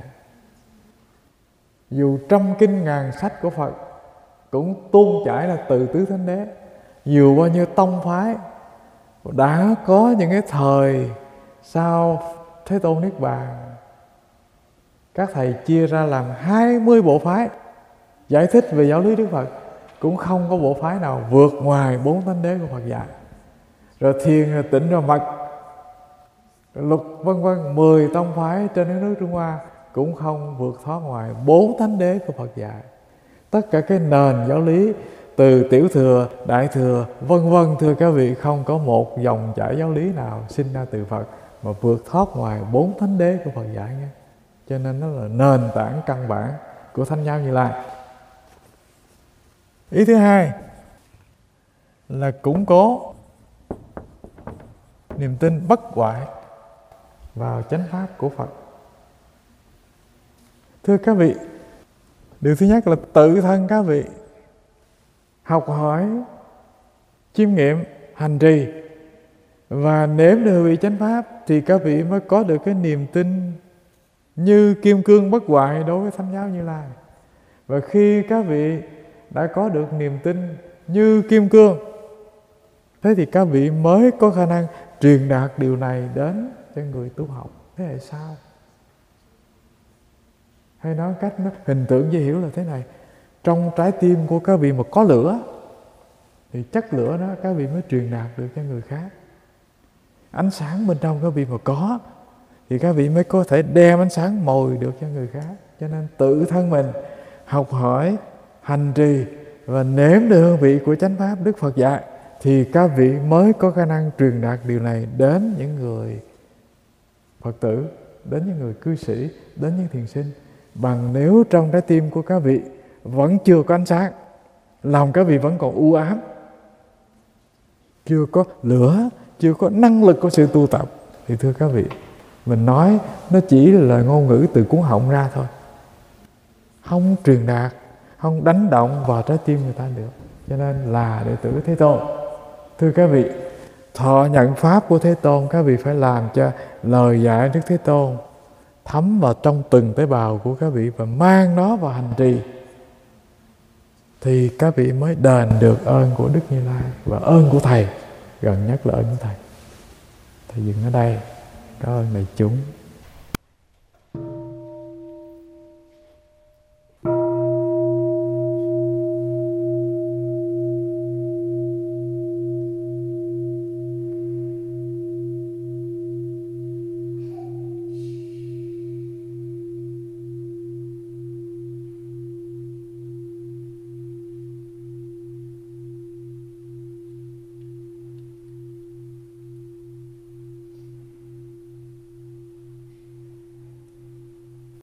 [SPEAKER 2] Dù trăm kinh ngàn sách của Phật cũng tuôn chảy là từ tứ thánh đế. Dù bao nhiêu tông phái đã có những cái thời sau Thế Tôn Niết Bàn, các thầy chia ra làm 20 bộ phái giải thích về giáo lý Đức Phật, cũng không có bộ phái nào vượt ngoài 4 thánh đế của Phật dạy. Rồi thiền, rồi tịnh, rồi mật, rồi luật vân vân, 10 tông phái trên đất nước Trung Hoa cũng không vượt thoát ngoài 4 thánh đế của Phật dạy. Tất cả cái nền giáo lý từ tiểu thừa, đại thừa, vân vân, thưa các vị, không có một dòng chảy giáo lý nào sinh ra từ Phật mà vượt thoát ngoài 4 thánh đế của Phật dạy nghe. Cho nên nó là nền tảng căn bản của Thánh giáo Như Lai. Ý thứ hai là củng cố niềm tin bất hoại vào chánh pháp của Phật. Thưa các vị, điều thứ nhất là tự thân các vị học hỏi, chiêm nghiệm, hành trì và nếm được vị chánh pháp thì các vị mới có được cái niềm tin như kim cương bất hoại đối với Thánh giáo Như Lai. Và khi các vị đã có được niềm tin như kim cương, thế thì các vị mới có khả năng truyền đạt điều này đến cho người tu học. Thế là sao? Hay nói cách nó hình tượng dễ hiểu là thế này: trong trái tim của các vị mà có lửa thì chất lửa đó các vị mới truyền đạt được cho người khác. Ánh sáng bên trong các vị mà có thì các vị mới có thể đem ánh sáng mồi được cho người khác. Cho nên tự thân mình học hỏi, hành trì và nếm được hương vị của chánh pháp Đức Phật dạy thì các vị mới có khả năng truyền đạt điều này đến những người Phật tử, đến những người cư sĩ, đến những thiền sinh. Bằng nếu trong trái tim của các vị vẫn chưa có ánh sáng, lòng các vị vẫn còn u ám, chưa có lửa, chưa có năng lực của sự tu tập, thì thưa các vị, mình nói nó chỉ là ngôn ngữ từ cuốn họng ra thôi, không truyền đạt, không đánh động vào trái tim người ta được. Cho nên là đệ tử Thế Tôn, thưa các vị, thọ nhận pháp của Thế Tôn, các vị phải làm cho lời dạy Đức Thế Tôn thấm vào trong từng tế bào của các vị và mang nó vào hành trì, thì các vị mới đền được ơn của Đức Như Lai và ơn của Thầy, gần nhất là ơn của Thầy. Thầy dừng ở đây. Cảm ơn đại chúng.